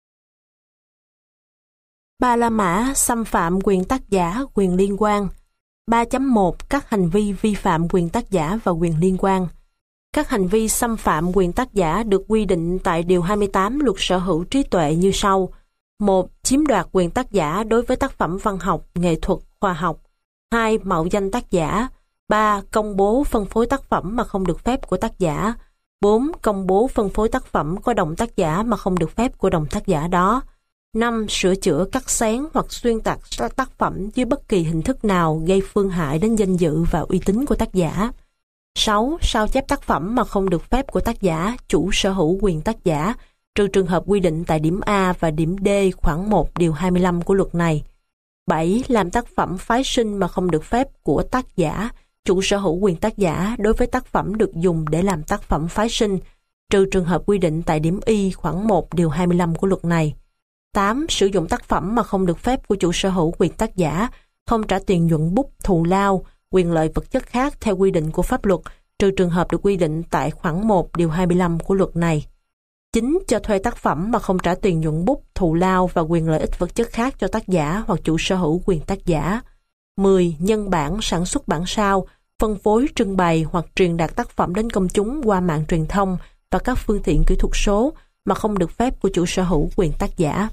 Ba La Mã xâm phạm quyền tác giả, quyền liên quan. 3.1 Các hành vi vi phạm quyền tác giả và quyền liên quan. Các hành vi xâm phạm quyền tác giả được quy định tại Điều 28 Luật Sở hữu trí tuệ như sau. 1. Chiếm đoạt quyền tác giả đối với tác phẩm văn học, nghệ thuật, khoa học. 2. Mạo danh tác giả. 3. Công bố phân phối tác phẩm mà không được phép của tác giả. 4. Công bố phân phối tác phẩm có đồng tác giả mà không được phép của đồng tác giả đó. 5. Sửa chữa, cắt xén hoặc xuyên tạc tác phẩm dưới bất kỳ hình thức nào gây phương hại đến danh dự và uy tín của tác giả. 6. Sao chép tác phẩm mà không được phép của tác giả, chủ sở hữu quyền tác giả, trừ trường hợp quy định tại điểm A và điểm D khoản 1 điều 25 của luật này. 7. Làm tác phẩm phái sinh mà không được phép của tác giả, chủ sở hữu quyền tác giả đối với tác phẩm được dùng để làm tác phẩm phái sinh, trừ trường hợp quy định tại điểm Y khoản 1 điều 25 của luật này. 8. Sử dụng tác phẩm mà không được phép của chủ sở hữu quyền tác giả, không trả tiền nhuận bút, thù lao, quyền lợi vật chất khác theo quy định của pháp luật, trừ trường hợp được quy định tại khoản 1 điều 25 của luật này. 9. Cho thuê tác phẩm mà không trả tiền nhuận bút, thù lao và quyền lợi ích vật chất khác cho tác giả hoặc chủ sở hữu quyền tác giả. 10. Nhân bản, sản xuất bản sao, phân phối, trưng bày hoặc truyền đạt tác phẩm đến công chúng qua mạng truyền thông và các phương tiện kỹ thuật số mà không được phép của chủ sở hữu quyền tác giả.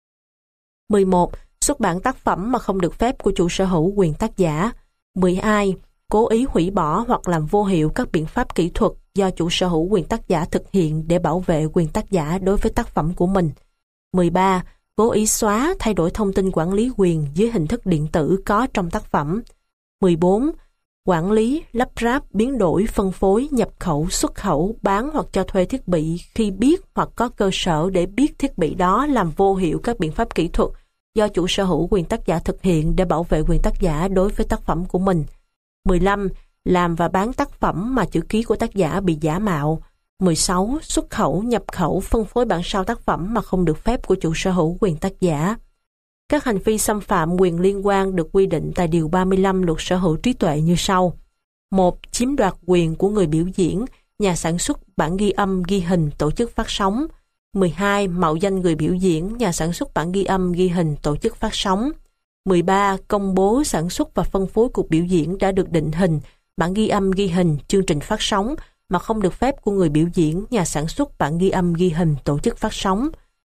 11. Xuất bản tác phẩm mà không được phép của chủ sở hữu quyền tác giả. 12. Cố ý hủy bỏ hoặc làm vô hiệu các biện pháp kỹ thuật do chủ sở hữu quyền tác giả thực hiện để bảo vệ quyền tác giả đối với tác phẩm của mình. 13. Cố ý xóa, thay đổi thông tin quản lý quyền dưới hình thức điện tử có trong tác phẩm. 14. Quản lý, lắp ráp, biến đổi, phân phối, nhập khẩu, xuất khẩu, bán hoặc cho thuê thiết bị khi biết hoặc có cơ sở để biết thiết bị đó làm vô hiệu các biện pháp kỹ thuật do chủ sở hữu quyền tác giả thực hiện để bảo vệ quyền tác giả đối với tác phẩm của mình. 15. Làm và bán tác phẩm mà chữ ký của tác giả bị giả mạo. 16. Xuất khẩu, nhập khẩu, phân phối bản sao tác phẩm mà không được phép của chủ sở hữu quyền tác giả. Các hành vi xâm phạm quyền liên quan được quy định tại Điều 35 Luật Sở hữu trí tuệ như sau. 1. Chiếm đoạt quyền của người biểu diễn, nhà sản xuất bản ghi âm, ghi hình, tổ chức phát sóng. 12. Mạo danh người biểu diễn, nhà sản xuất bản ghi âm, ghi hình, tổ chức phát sóng. 13. Công bố, sản xuất và phân phối cuộc biểu diễn đã được định hình, bản ghi âm, ghi hình, chương trình phát sóng mà không được phép của người biểu diễn, nhà sản xuất bản ghi âm, ghi hình, tổ chức phát sóng.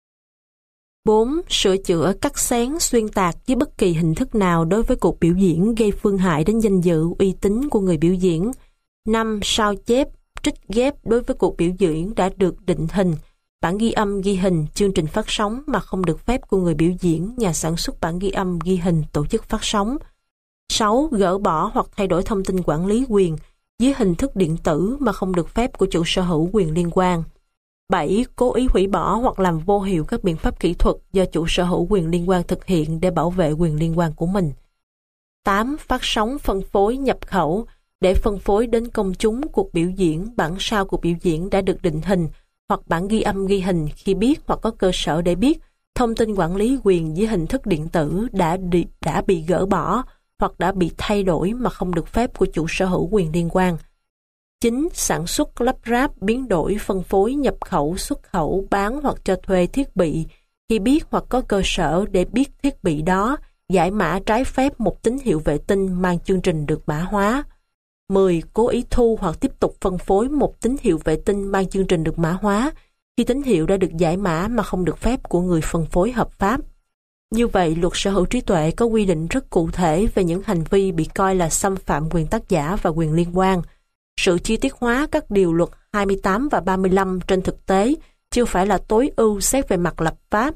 4. Sửa chữa, cắt xén, xuyên tạc với bất kỳ hình thức nào đối với cuộc biểu diễn gây phương hại đến danh dự, uy tín của người biểu diễn. 5. Sao chép, trích ghép đối với cuộc biểu diễn đã được định hình, bản ghi âm, ghi hình, chương trình phát sóng mà không được phép của người biểu diễn, nhà sản xuất bản ghi âm, ghi hình, tổ chức phát sóng. 6. Gỡ bỏ hoặc thay đổi thông tin quản lý quyền dưới hình thức điện tử mà không được phép của chủ sở hữu quyền liên quan. 7. Cố ý hủy bỏ hoặc làm vô hiệu các biện pháp kỹ thuật do chủ sở hữu quyền liên quan thực hiện để bảo vệ quyền liên quan của mình. 8. Phát sóng, phân phối, nhập khẩu, để phân phối đến công chúng cuộc biểu diễn, bản sao cuộc biểu diễn đã được định hình, hoặc bản ghi âm ghi hình khi biết hoặc có cơ sở để biết thông tin quản lý quyền dưới hình thức điện tử đã bị gỡ bỏ hoặc đã bị thay đổi mà không được phép của chủ sở hữu quyền liên quan. Chính sản xuất, lắp ráp, biến đổi, phân phối, nhập khẩu, xuất khẩu, bán hoặc cho thuê thiết bị khi biết hoặc có cơ sở để biết thiết bị đó giải mã trái phép một tín hiệu vệ tinh mang chương trình được mã hóa. 10. Cố ý thu hoặc tiếp tục phân phối một tín hiệu vệ tinh mang chương trình được mã hóa khi tín hiệu đã được giải mã mà không được phép của người phân phối hợp pháp. Như vậy, luật sở hữu trí tuệ có quy định rất cụ thể về những hành vi bị coi là xâm phạm quyền tác giả và quyền liên quan. Sự chi tiết hóa các điều luật 28 và 35 trên thực tế chưa phải là tối ưu xét về mặt lập pháp.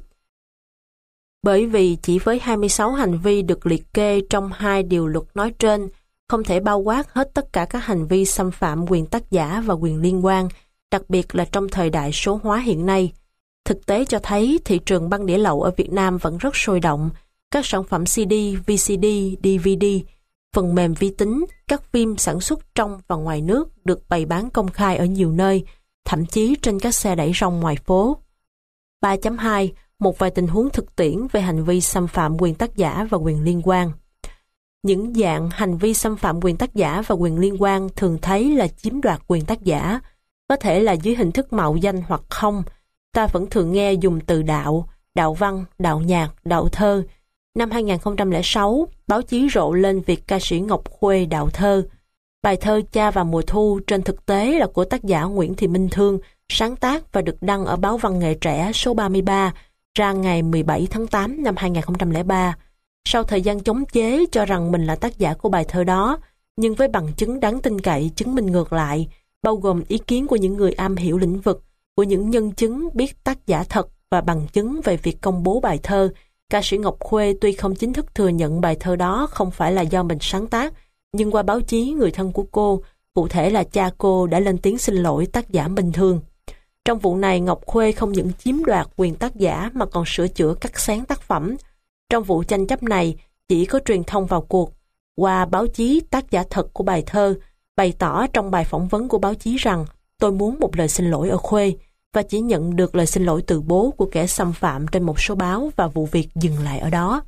Bởi vì chỉ với 26 hành vi được liệt kê trong hai điều luật nói trên, không thể bao quát hết tất cả các hành vi xâm phạm quyền tác giả và quyền liên quan, đặc biệt là trong thời đại số hóa hiện nay. Thực tế cho thấy thị trường băng đĩa lậu ở Việt Nam vẫn rất sôi động. Các sản phẩm CD, VCD, DVD, phần mềm vi tính, các phim sản xuất trong và ngoài nước được bày bán công khai ở nhiều nơi, thậm chí trên các xe đẩy rong ngoài phố. 3.2. Một vài tình huống thực tiễn về hành vi xâm phạm quyền tác giả và quyền liên quan. Những dạng hành vi xâm phạm quyền tác giả và quyền liên quan thường thấy là chiếm đoạt quyền tác giả, có thể là dưới hình thức mạo danh hoặc không. Ta vẫn thường nghe dùng từ đạo, đạo văn, đạo nhạc, đạo thơ. Năm 2006, báo chí rộ lên việc ca sĩ Ngọc Khuê đạo thơ. Bài thơ Cha và Mùa Thu trên thực tế là của tác giả Nguyễn Thị Minh Thương, sáng tác và được đăng ở báo Văn nghệ trẻ số 33, ra ngày 17 tháng 8 năm 2003. Sau thời gian chống chế cho rằng mình là tác giả của bài thơ đó, nhưng với bằng chứng đáng tin cậy chứng minh ngược lại, bao gồm ý kiến của những người am hiểu lĩnh vực, của những nhân chứng biết tác giả thật và bằng chứng về việc công bố bài thơ, ca sĩ Ngọc Khuê tuy không chính thức thừa nhận bài thơ đó không phải là do mình sáng tác, nhưng qua báo chí người thân của cô, cụ thể là cha cô đã lên tiếng xin lỗi tác giả Minh Thương. Trong vụ này, Ngọc Khuê không những chiếm đoạt quyền tác giả mà còn sửa chữa cắt xén tác phẩm. Trong vụ tranh chấp này, chỉ có truyền thông vào cuộc. Qua báo chí, tác giả thật của bài thơ bày tỏ trong bài phỏng vấn của báo chí rằng tôi muốn một lời xin lỗi ở Khuê và chỉ nhận được lời xin lỗi từ bố của kẻ xâm phạm trên một số báo và vụ việc dừng lại ở đó.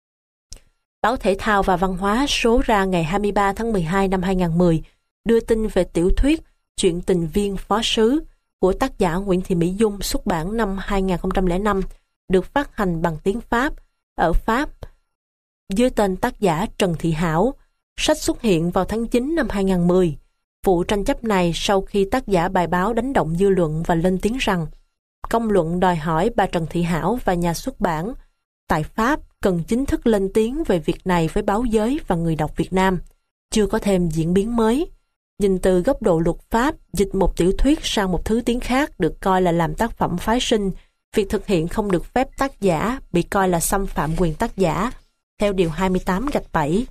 Báo Thể thao và Văn hóa số ra ngày 23 tháng 12 năm 2010 đưa tin về tiểu thuyết Chuyện tình viên phó sứ của tác giả Nguyễn Thị Mỹ Dung xuất bản năm 2005, được phát hành bằng tiếng Pháp ở Pháp dưới tên tác giả Trần Thị Hảo. Sách xuất hiện vào tháng 9 năm 2010. Vụ tranh chấp này sau khi tác giả bài báo đánh động dư luận và lên tiếng rằng công luận đòi hỏi bà Trần Thị Hảo và nhà xuất bản tại Pháp cần chính thức lên tiếng về việc này với báo giới và người đọc Việt Nam. Chưa có thêm diễn biến mới. Nhìn từ góc độ luật pháp, dịch một tiểu thuyết sang một thứ tiếng khác được coi là làm tác phẩm phái sinh. Việc thực hiện không được phép tác giả bị coi là xâm phạm quyền tác giả, theo Điều 28-7.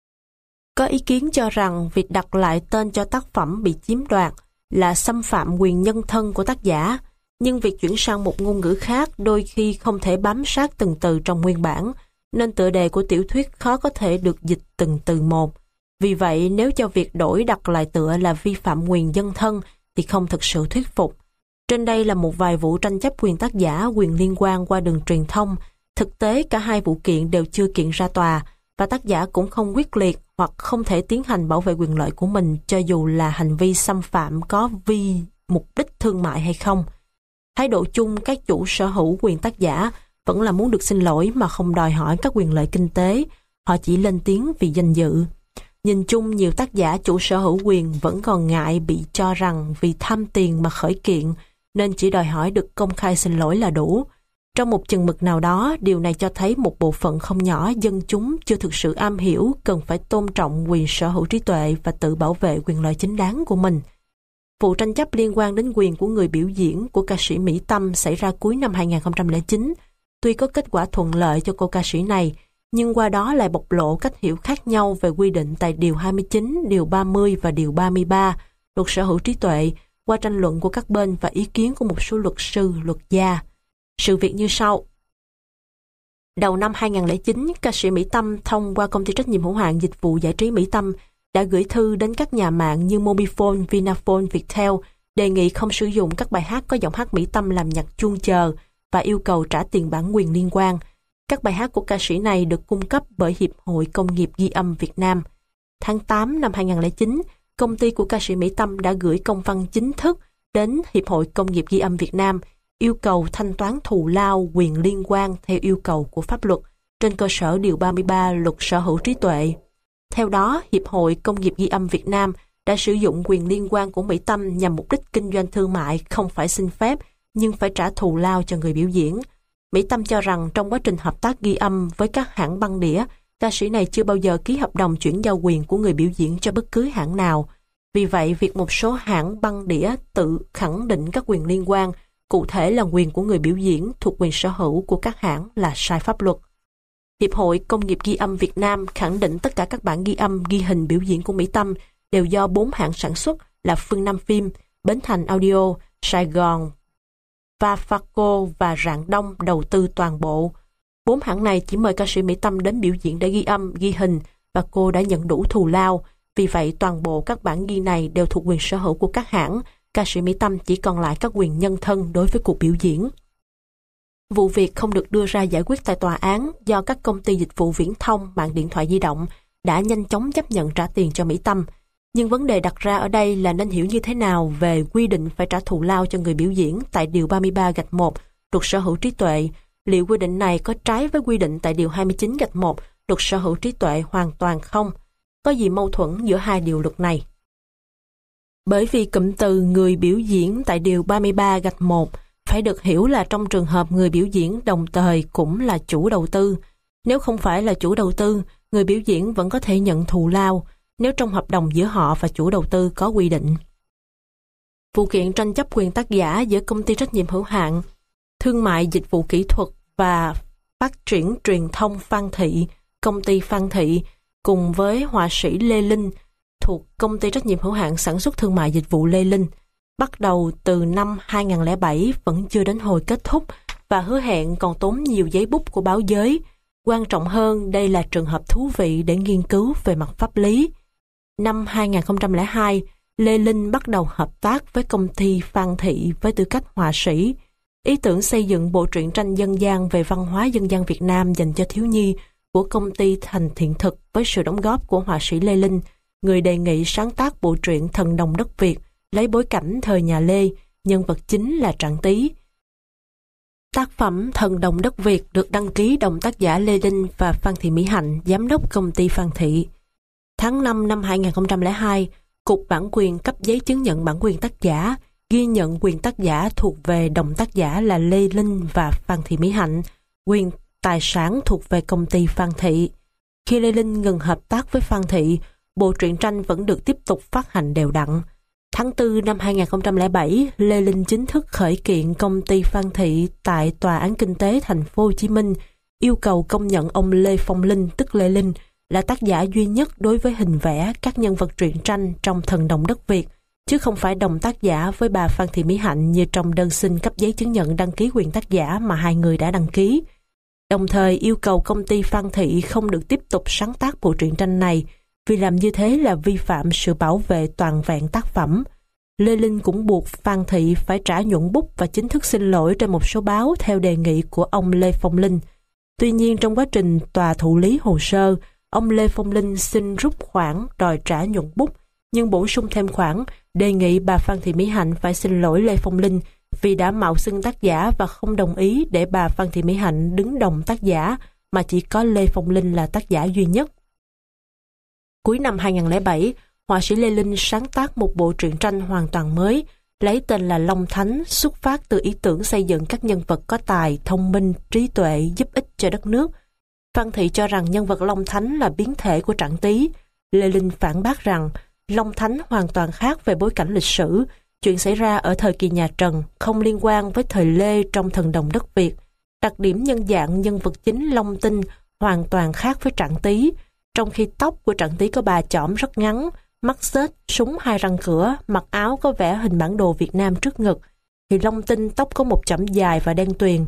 Có ý kiến cho rằng việc đặt lại tên cho tác phẩm bị chiếm đoạt là xâm phạm quyền nhân thân của tác giả, nhưng việc chuyển sang một ngôn ngữ khác đôi khi không thể bám sát từng từ trong nguyên bản, nên tựa đề của tiểu thuyết khó có thể được dịch từng từ một. Vì vậy, nếu cho việc đổi đặt lại tựa là vi phạm quyền nhân thân thì không thực sự thuyết phục. Trên đây là một vài vụ tranh chấp quyền tác giả, quyền liên quan qua đường truyền thông. Thực tế, cả hai vụ kiện đều chưa kiện ra tòa, và tác giả cũng không quyết liệt hoặc không thể tiến hành bảo vệ quyền lợi của mình cho dù là hành vi xâm phạm có vi mục đích thương mại hay không. Thái độ chung các chủ sở hữu quyền tác giả vẫn là muốn được xin lỗi mà không đòi hỏi các quyền lợi kinh tế, họ chỉ lên tiếng vì danh dự. Nhìn chung, nhiều tác giả chủ sở hữu quyền vẫn còn ngại bị cho rằng vì tham tiền mà khởi kiện, nên chỉ đòi hỏi được công khai xin lỗi là đủ. Trong một chừng mực nào đó, điều này cho thấy một bộ phận không nhỏ dân chúng chưa thực sự am hiểu cần phải tôn trọng quyền sở hữu trí tuệ và tự bảo vệ quyền lợi chính đáng của mình. Vụ tranh chấp liên quan đến quyền của người biểu diễn của ca sĩ Mỹ Tâm xảy ra cuối năm 2009. Tuy có kết quả thuận lợi cho cô ca sĩ này, nhưng qua đó lại bộc lộ cách hiểu khác nhau về quy định tại Điều 29, Điều 30 và Điều 33 Luật sở hữu trí tuệ qua tranh luận của các bên và ý kiến của một số luật sư, luật gia. Sự việc như sau. Đầu năm 2009, ca sĩ Mỹ Tâm thông qua công ty trách nhiệm hữu hạn dịch vụ giải trí Mỹ Tâm đã gửi thư đến các nhà mạng như Mobifone, Vinaphone, Viettel đề nghị không sử dụng các bài hát có giọng hát Mỹ Tâm làm nhạc chuông chờ và yêu cầu trả tiền bản quyền liên quan. Các bài hát của ca sĩ này được cung cấp bởi Hiệp hội Công nghiệp Ghi âm Việt Nam. Tháng 8 năm 2009, công ty của ca sĩ Mỹ Tâm đã gửi công văn chính thức đến Hiệp hội Công nghiệp Ghi âm Việt Nam yêu cầu thanh toán thù lao quyền liên quan theo yêu cầu của pháp luật trên cơ sở Điều 33 Luật Sở hữu trí tuệ. Theo đó, Hiệp hội Công nghiệp Ghi âm Việt Nam đã sử dụng quyền liên quan của Mỹ Tâm nhằm mục đích kinh doanh thương mại không phải xin phép nhưng phải trả thù lao cho người biểu diễn. Mỹ Tâm cho rằng trong quá trình hợp tác ghi âm với các hãng băng đĩa, ca sĩ này chưa bao giờ ký hợp đồng chuyển giao quyền của người biểu diễn cho bất cứ hãng nào. Vì vậy, việc một số hãng băng đĩa tự khẳng định các quyền liên quan, cụ thể là quyền của người biểu diễn thuộc quyền sở hữu của các hãng là sai pháp luật. Hiệp hội Công nghiệp Ghi âm Việt Nam khẳng định tất cả các bản ghi âm, ghi hình biểu diễn của Mỹ Tâm đều do 4 hãng sản xuất là Phương Nam Phim, Bến Thành Audio, Sài Gòn, Vafaco và Rạng Đông đầu tư toàn bộ. 4 hãng này chỉ mời ca sĩ Mỹ Tâm đến biểu diễn để ghi âm, ghi hình và cô đã nhận đủ thù lao. Vì vậy, toàn bộ các bản ghi này đều thuộc quyền sở hữu của các hãng. Ca sĩ Mỹ Tâm chỉ còn lại các quyền nhân thân đối với cuộc biểu diễn. Vụ việc không được đưa ra giải quyết tại tòa án do các công ty dịch vụ viễn thông, mạng điện thoại di động đã nhanh chóng chấp nhận trả tiền cho Mỹ Tâm. Nhưng vấn đề đặt ra ở đây là nên hiểu như thế nào về quy định phải trả thù lao cho người biểu diễn tại Điều 33-1 Luật Sở hữu trí tuệ. Liệu quy định này có trái với quy định tại Điều 29-1 Luật Sở hữu trí tuệ hoàn toàn không? Có gì mâu thuẫn giữa hai điều luật này? Bởi vì cụm từ người biểu diễn tại Điều 33-1 phải được hiểu là trong trường hợp người biểu diễn đồng thời cũng là chủ đầu tư. Nếu không phải là chủ đầu tư, người biểu diễn vẫn có thể nhận thù lao nếu trong hợp đồng giữa họ và chủ đầu tư có quy định. Vụ kiện tranh chấp quyền tác giả giữa công ty trách nhiệm hữu hạn Thương mại Dịch vụ Kỹ thuật và Phát triển Truyền thông Phan Thị, công ty Phan Thị, cùng với họa sĩ Lê Linh thuộc công ty trách nhiệm hữu hạn Sản xuất Thương mại Dịch vụ Lê Linh, bắt đầu từ năm 2007 vẫn chưa đến hồi kết thúc và hứa hẹn còn tốn nhiều giấy bút của báo giới. Quan trọng hơn, đây là trường hợp thú vị để nghiên cứu về mặt pháp lý. Năm 2002, Lê Linh bắt đầu hợp tác với công ty Phan Thị với tư cách họa sĩ. Ý tưởng xây dựng bộ truyện tranh dân gian về văn hóa dân gian Việt Nam dành cho thiếu nhi của công ty Thành Thiện Thực với sự đóng góp của họa sĩ Lê Linh, người đề nghị sáng tác bộ truyện Thần Đồng Đất Việt, lấy bối cảnh thời nhà Lê, nhân vật chính là Trạng Tý. Tác phẩm Thần Đồng Đất Việt được đăng ký đồng tác giả Lê Linh và Phan Thị Mỹ Hạnh, giám đốc công ty Phan Thị. Tháng 5 năm 2002, Cục Bản quyền cấp giấy chứng nhận bản quyền tác giả, ghi nhận quyền tác giả thuộc về đồng tác giả là Lê Linh và Phan Thị Mỹ Hạnh, quyền tài sản thuộc về công ty Phan Thị. Khi Lê Linh ngừng hợp tác với Phan Thị, bộ truyện tranh vẫn được tiếp tục phát hành đều đặn. Tháng 4 năm 2007, Lê Linh chính thức khởi kiện công ty Phan Thị tại Tòa án Kinh tế Thành phố Hồ Chí Minh, yêu cầu công nhận ông Lê Phong Linh, tức Lê Linh, là tác giả duy nhất đối với hình vẽ các nhân vật truyện tranh trong Thần Đồng Đất Việt, chứ không phải đồng tác giả với bà Phan Thị Mỹ Hạnh như trong đơn xin cấp giấy chứng nhận đăng ký quyền tác giả mà hai người đã đăng ký. Đồng thời yêu cầu công ty Phan Thị không được tiếp tục sáng tác bộ truyện tranh này, vì làm như thế là vi phạm sự bảo vệ toàn vẹn tác phẩm. Lê Linh cũng buộc Phan Thị phải trả nhuận bút và chính thức xin lỗi trên một số báo theo đề nghị của ông Lê Phong Linh. Tuy nhiên, trong quá trình tòa thụ lý hồ sơ, ông Lê Phong Linh xin rút khoản đòi trả nhuận bút, nhưng bổ sung thêm khoản đề nghị bà Phan Thị Mỹ Hạnh phải xin lỗi Lê Phong Linh vì đã mạo xưng tác giả và không đồng ý để bà Phan Thị Mỹ Hạnh đứng đồng tác giả, mà chỉ có Lê Phong Linh là tác giả duy nhất. Cuối năm 2007, họa sĩ Lê Linh sáng tác một bộ truyện tranh hoàn toàn mới, lấy tên là Long Thánh, xuất phát từ ý tưởng xây dựng các nhân vật có tài, thông minh, trí tuệ, giúp ích cho đất nước. Phan Thị cho rằng nhân vật Long Thánh là biến thể của Trạng Tý. Lê Linh phản bác rằng Long Thánh hoàn toàn khác về bối cảnh lịch sử, chuyện xảy ra ở thời kỳ nhà Trần, không liên quan với thời Lê trong Thần Đồng Đất Việt. Đặc điểm nhân dạng nhân vật chính Long Tinh hoàn toàn khác với Trạng Tý, trong khi tóc của Trạng Tý có ba chỏm rất ngắn, mắt xếch, súng hai răng cửa, mặc áo có vẽ hình bản đồ Việt Nam trước ngực, thì Long Tinh tóc có một chỏm dài và đen tuyền,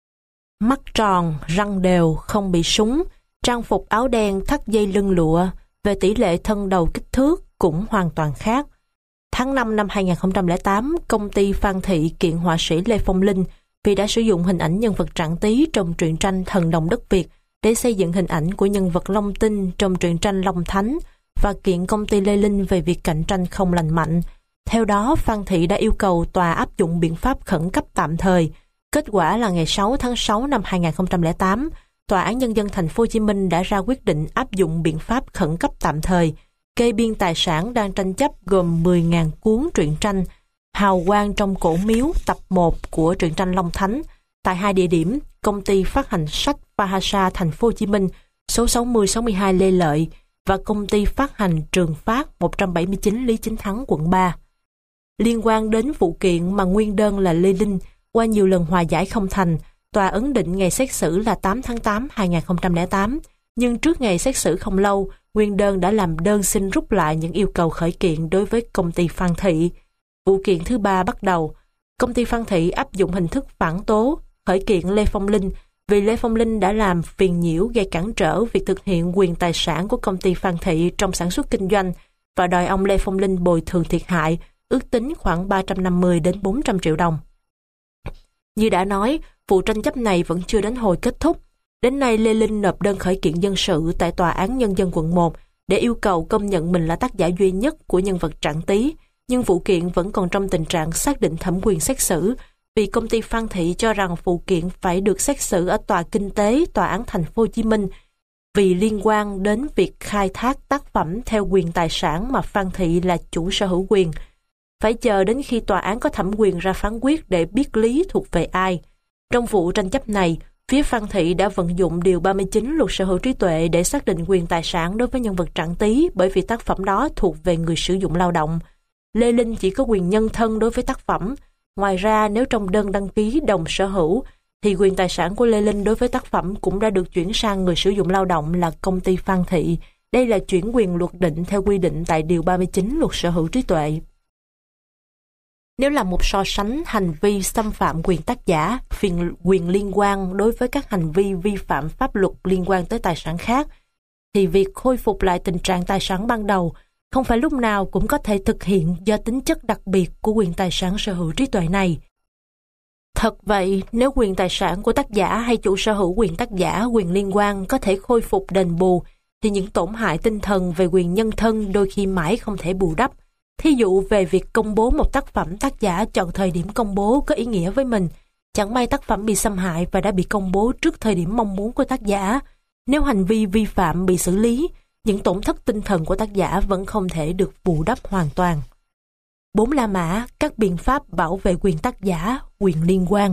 mắt tròn, răng đều, không bị súng, trang phục áo đen thắt dây lưng lụa, về tỷ lệ thân đầu kích thước cũng hoàn toàn khác. Tháng 5 năm 2008, công ty Phan Thị kiện họa sĩ Lê Phong Linh vì đã sử dụng hình ảnh nhân vật Trạng Tý trong truyện tranh Thần Đồng Đất Việt để xây dựng hình ảnh của nhân vật Long Tinh trong truyện tranh Long Thánh và kiện công ty Lê Linh về việc cạnh tranh không lành mạnh. Theo đó, Phan Thị đã yêu cầu tòa áp dụng biện pháp khẩn cấp tạm thời. Kết quả là ngày 6 tháng 6 năm 2008, Tòa án Nhân dân Thành phố Hồ Chí Minh đã ra quyết định áp dụng biện pháp khẩn cấp tạm thời, kê biên tài sản đang tranh chấp gồm 10.000 cuốn truyện tranh Hào Quang trong Cổ Miếu tập 1 của truyện tranh Long Thánh tại hai địa điểm: công ty phát hành sách Phahasa Thành phố Hồ Chí Minh số 60-62 Lê Lợi và công ty phát hành Trường Phát 179 Lý Chính Thắng quận 3. Liên quan đến vụ kiện mà nguyên đơn là Lê Linh, qua nhiều lần hòa giải không thành, tòa ấn định ngày xét xử là 8 tháng 8 2008, nhưng trước ngày xét xử không lâu, nguyên đơn đã làm đơn xin rút lại những yêu cầu khởi kiện đối với công ty Phan Thị. Vụ kiện thứ ba bắt đầu. Công ty Phan Thị áp dụng hình thức phản tố, khởi kiện Lê Phong Linh vì Lê Phong Linh đã làm phiền nhiễu gây cản trở việc thực hiện quyền tài sản của công ty Phan Thị trong sản xuất kinh doanh và đòi ông Lê Phong Linh bồi thường thiệt hại, ước tính khoảng 350 đến 400 triệu đồng. Như đã nói, vụ tranh chấp này vẫn chưa đến hồi kết thúc. Đến nay, Lê Linh nộp đơn khởi kiện dân sự tại Tòa án Nhân dân quận 1 để yêu cầu công nhận mình là tác giả duy nhất của nhân vật Trạng Tý, nhưng vụ kiện vẫn còn trong tình trạng xác định thẩm quyền xét xử vì công ty Phan Thị cho rằng vụ kiện phải được xét xử ở Tòa Kinh tế Tòa án Thành phố Hồ Chí Minh vì liên quan đến việc khai thác tác phẩm theo quyền tài sản mà Phan Thị là chủ sở hữu quyền. Phải chờ đến khi tòa án có thẩm quyền ra phán quyết để biết lý thuộc về ai. Trong vụ tranh chấp này, phía Phan Thị đã vận dụng Điều 39 Luật Sở hữu trí tuệ để xác định quyền tài sản đối với nhân vật Trạng Tý bởi vì tác phẩm đó thuộc về người sử dụng lao động. Lê Linh chỉ có quyền nhân thân đối với tác phẩm. Ngoài ra, nếu trong đơn đăng ký đồng sở hữu, thì quyền tài sản của Lê Linh đối với tác phẩm cũng đã được chuyển sang người sử dụng lao động là công ty Phan Thị. Đây là chuyển quyền luật định theo quy định tại Điều 39 Luật Sở hữu trí tuệ. Nếu là một so sánh hành vi xâm phạm quyền tác giả, quyền liên quan đối với các hành vi vi phạm pháp luật liên quan tới tài sản khác, thì việc khôi phục lại tình trạng tài sản ban đầu không phải lúc nào cũng có thể thực hiện do tính chất đặc biệt của quyền tài sản sở hữu trí tuệ này. Thật vậy, nếu quyền tài sản của tác giả hay chủ sở hữu quyền tác giả, quyền liên quan có thể khôi phục đền bù, thì những tổn hại tinh thần về quyền nhân thân đôi khi mãi không thể bù đắp. Thí dụ về việc công bố một tác phẩm, tác giả chọn thời điểm công bố có ý nghĩa với mình. Chẳng may tác phẩm bị xâm hại và đã bị công bố trước thời điểm mong muốn của tác giả. Nếu hành vi vi phạm bị xử lý, những tổn thất tinh thần của tác giả vẫn không thể được bù đắp hoàn toàn. 4 La Mã, các biện pháp bảo vệ quyền tác giả, quyền liên quan.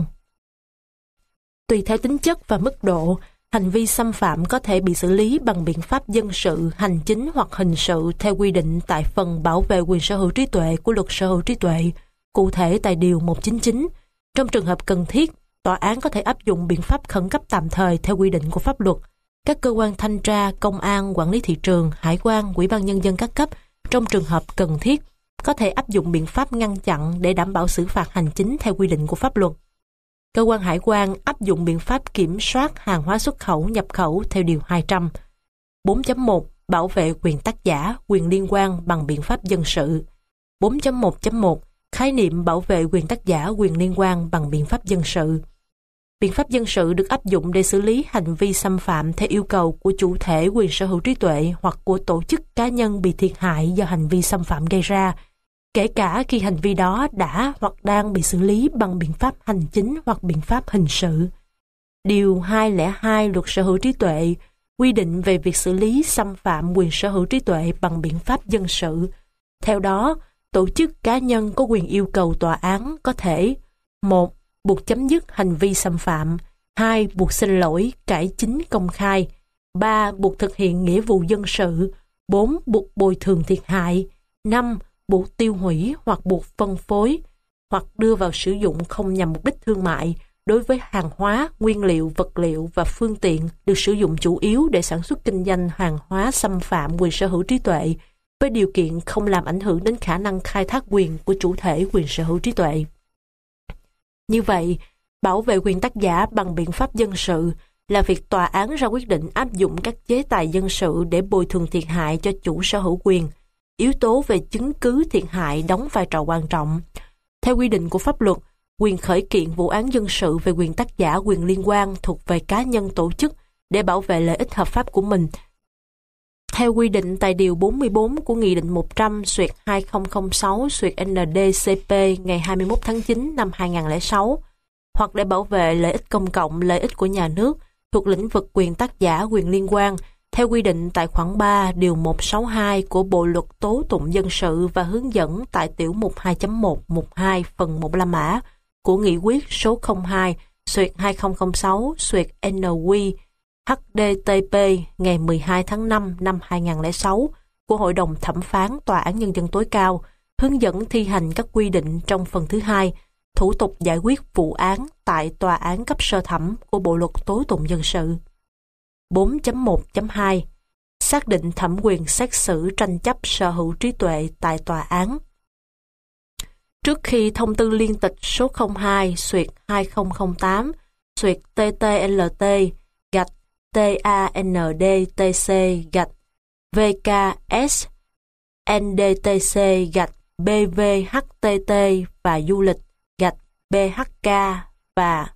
Tùy theo tính chất và mức độ, hành vi xâm phạm có thể bị xử lý bằng biện pháp dân sự, hành chính hoặc hình sự theo quy định tại phần bảo vệ quyền sở hữu trí tuệ của Luật Sở hữu trí tuệ, cụ thể tại Điều 199. Trong trường hợp cần thiết, tòa án có thể áp dụng biện pháp khẩn cấp tạm thời theo quy định của pháp luật. Các cơ quan thanh tra, công an, quản lý thị trường, hải quan, Ủy ban Nhân dân các cấp, trong trường hợp cần thiết, có thể áp dụng biện pháp ngăn chặn để đảm bảo xử phạt hành chính theo quy định của pháp luật. Cơ quan hải quan áp dụng biện pháp kiểm soát hàng hóa xuất khẩu, nhập khẩu theo Điều 200. 4.1 Bảo vệ quyền tác giả, quyền liên quan bằng biện pháp dân sự. 4.1.1 Khái niệm bảo vệ quyền tác giả, quyền liên quan bằng biện pháp dân sự. Biện pháp dân sự được áp dụng để xử lý hành vi xâm phạm theo yêu cầu của chủ thể quyền sở hữu trí tuệ hoặc của tổ chức cá nhân bị thiệt hại do hành vi xâm phạm gây ra, kể cả khi hành vi đó đã hoặc đang bị xử lý bằng biện pháp hành chính hoặc biện pháp hình sự. Điều 202 Luật Sở hữu trí tuệ quy định về việc xử lý xâm phạm quyền sở hữu trí tuệ bằng biện pháp dân sự. Theo đó, tổ chức cá nhân có quyền yêu cầu tòa án có thể: 1. Buộc chấm dứt hành vi xâm phạm. 2. Buộc xin lỗi, cải chính công khai. 3. Buộc thực hiện nghĩa vụ dân sự. 4. Buộc bồi thường thiệt hại. 5. Buộc tiêu hủy hoặc buộc phân phối hoặc đưa vào sử dụng không nhằm mục đích thương mại đối với hàng hóa, nguyên liệu, vật liệu và phương tiện được sử dụng chủ yếu để sản xuất kinh doanh hàng hóa xâm phạm quyền sở hữu trí tuệ, với điều kiện không làm ảnh hưởng đến khả năng khai thác quyền của chủ thể quyền sở hữu trí tuệ. Như vậy, bảo vệ quyền tác giả bằng biện pháp dân sự là việc tòa án ra quyết định áp dụng các chế tài dân sự để bồi thường thiệt hại cho chủ sở hữu quyền. Yếu tố về chứng cứ thiệt hại đóng vai trò quan trọng. Theo quy định của pháp luật, quyền khởi kiện vụ án dân sự về quyền tác giả, quyền liên quan thuộc về cá nhân tổ chức để bảo vệ lợi ích hợp pháp của mình. Theo quy định tại Điều 44 của Nghị định 100/2006/ND-CP ngày 21 tháng 9 năm 2006, hoặc để bảo vệ lợi ích công cộng, lợi ích của nhà nước thuộc lĩnh vực quyền tác giả, quyền liên quan, theo quy định tại khoản 3 Điều 162 của Bộ Luật Tố tụng dân sự và hướng dẫn tại tiểu mục 2.1.12 phần 1A của Nghị quyết số 02/2006/NQ HDTP ngày 12 tháng 5 năm 2006 của Hội đồng Thẩm phán Tòa án Nhân dân tối cao, hướng dẫn thi hành các quy định trong phần thứ hai, thủ tục giải quyết vụ án tại tòa án cấp sơ thẩm của Bộ Luật Tố tụng dân sự. 4.1.2 Xác định thẩm quyền xét xử tranh chấp sở hữu trí tuệ tại tòa án. Trước khi thông tư liên tịch số 02/2008/TANDTC/VKS NDTC/BVHTT và du lịch BHK và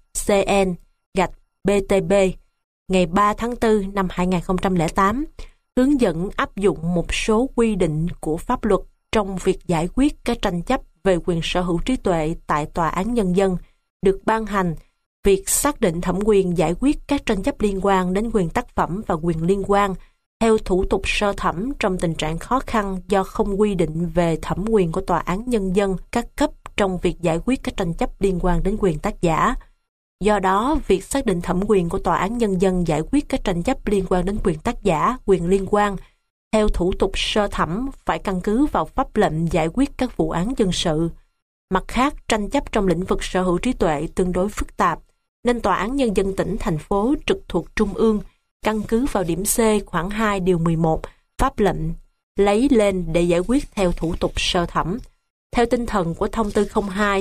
CN/BTB ngày 3 tháng 4 năm 2008 hướng dẫn áp dụng một số quy định của pháp luật trong việc giải quyết các tranh chấp về quyền sở hữu trí tuệ tại tòa án nhân dân được ban hành. Việc xác định thẩm quyền giải quyết các tranh chấp liên quan đến quyền tác phẩm và quyền liên quan theo thủ tục sơ thẩm trong tình trạng khó khăn do không quy định về thẩm quyền của tòa án nhân dân các cấp trong việc giải quyết các tranh chấp liên quan đến quyền tác giả. Do đó, việc xác định thẩm quyền của tòa án nhân dân giải quyết các tranh chấp liên quan đến quyền tác giả, quyền liên quan theo thủ tục sơ thẩm phải căn cứ vào pháp lệnh giải quyết các vụ án dân sự. Mặt khác, tranh chấp trong lĩnh vực sở hữu trí tuệ tương đối phức tạp, nên Tòa án Nhân dân tỉnh, thành phố trực thuộc Trung ương căn cứ vào điểm C khoản 2 điều 11 pháp lệnh lấy lên để giải quyết theo thủ tục sơ thẩm. Theo tinh thần của thông tư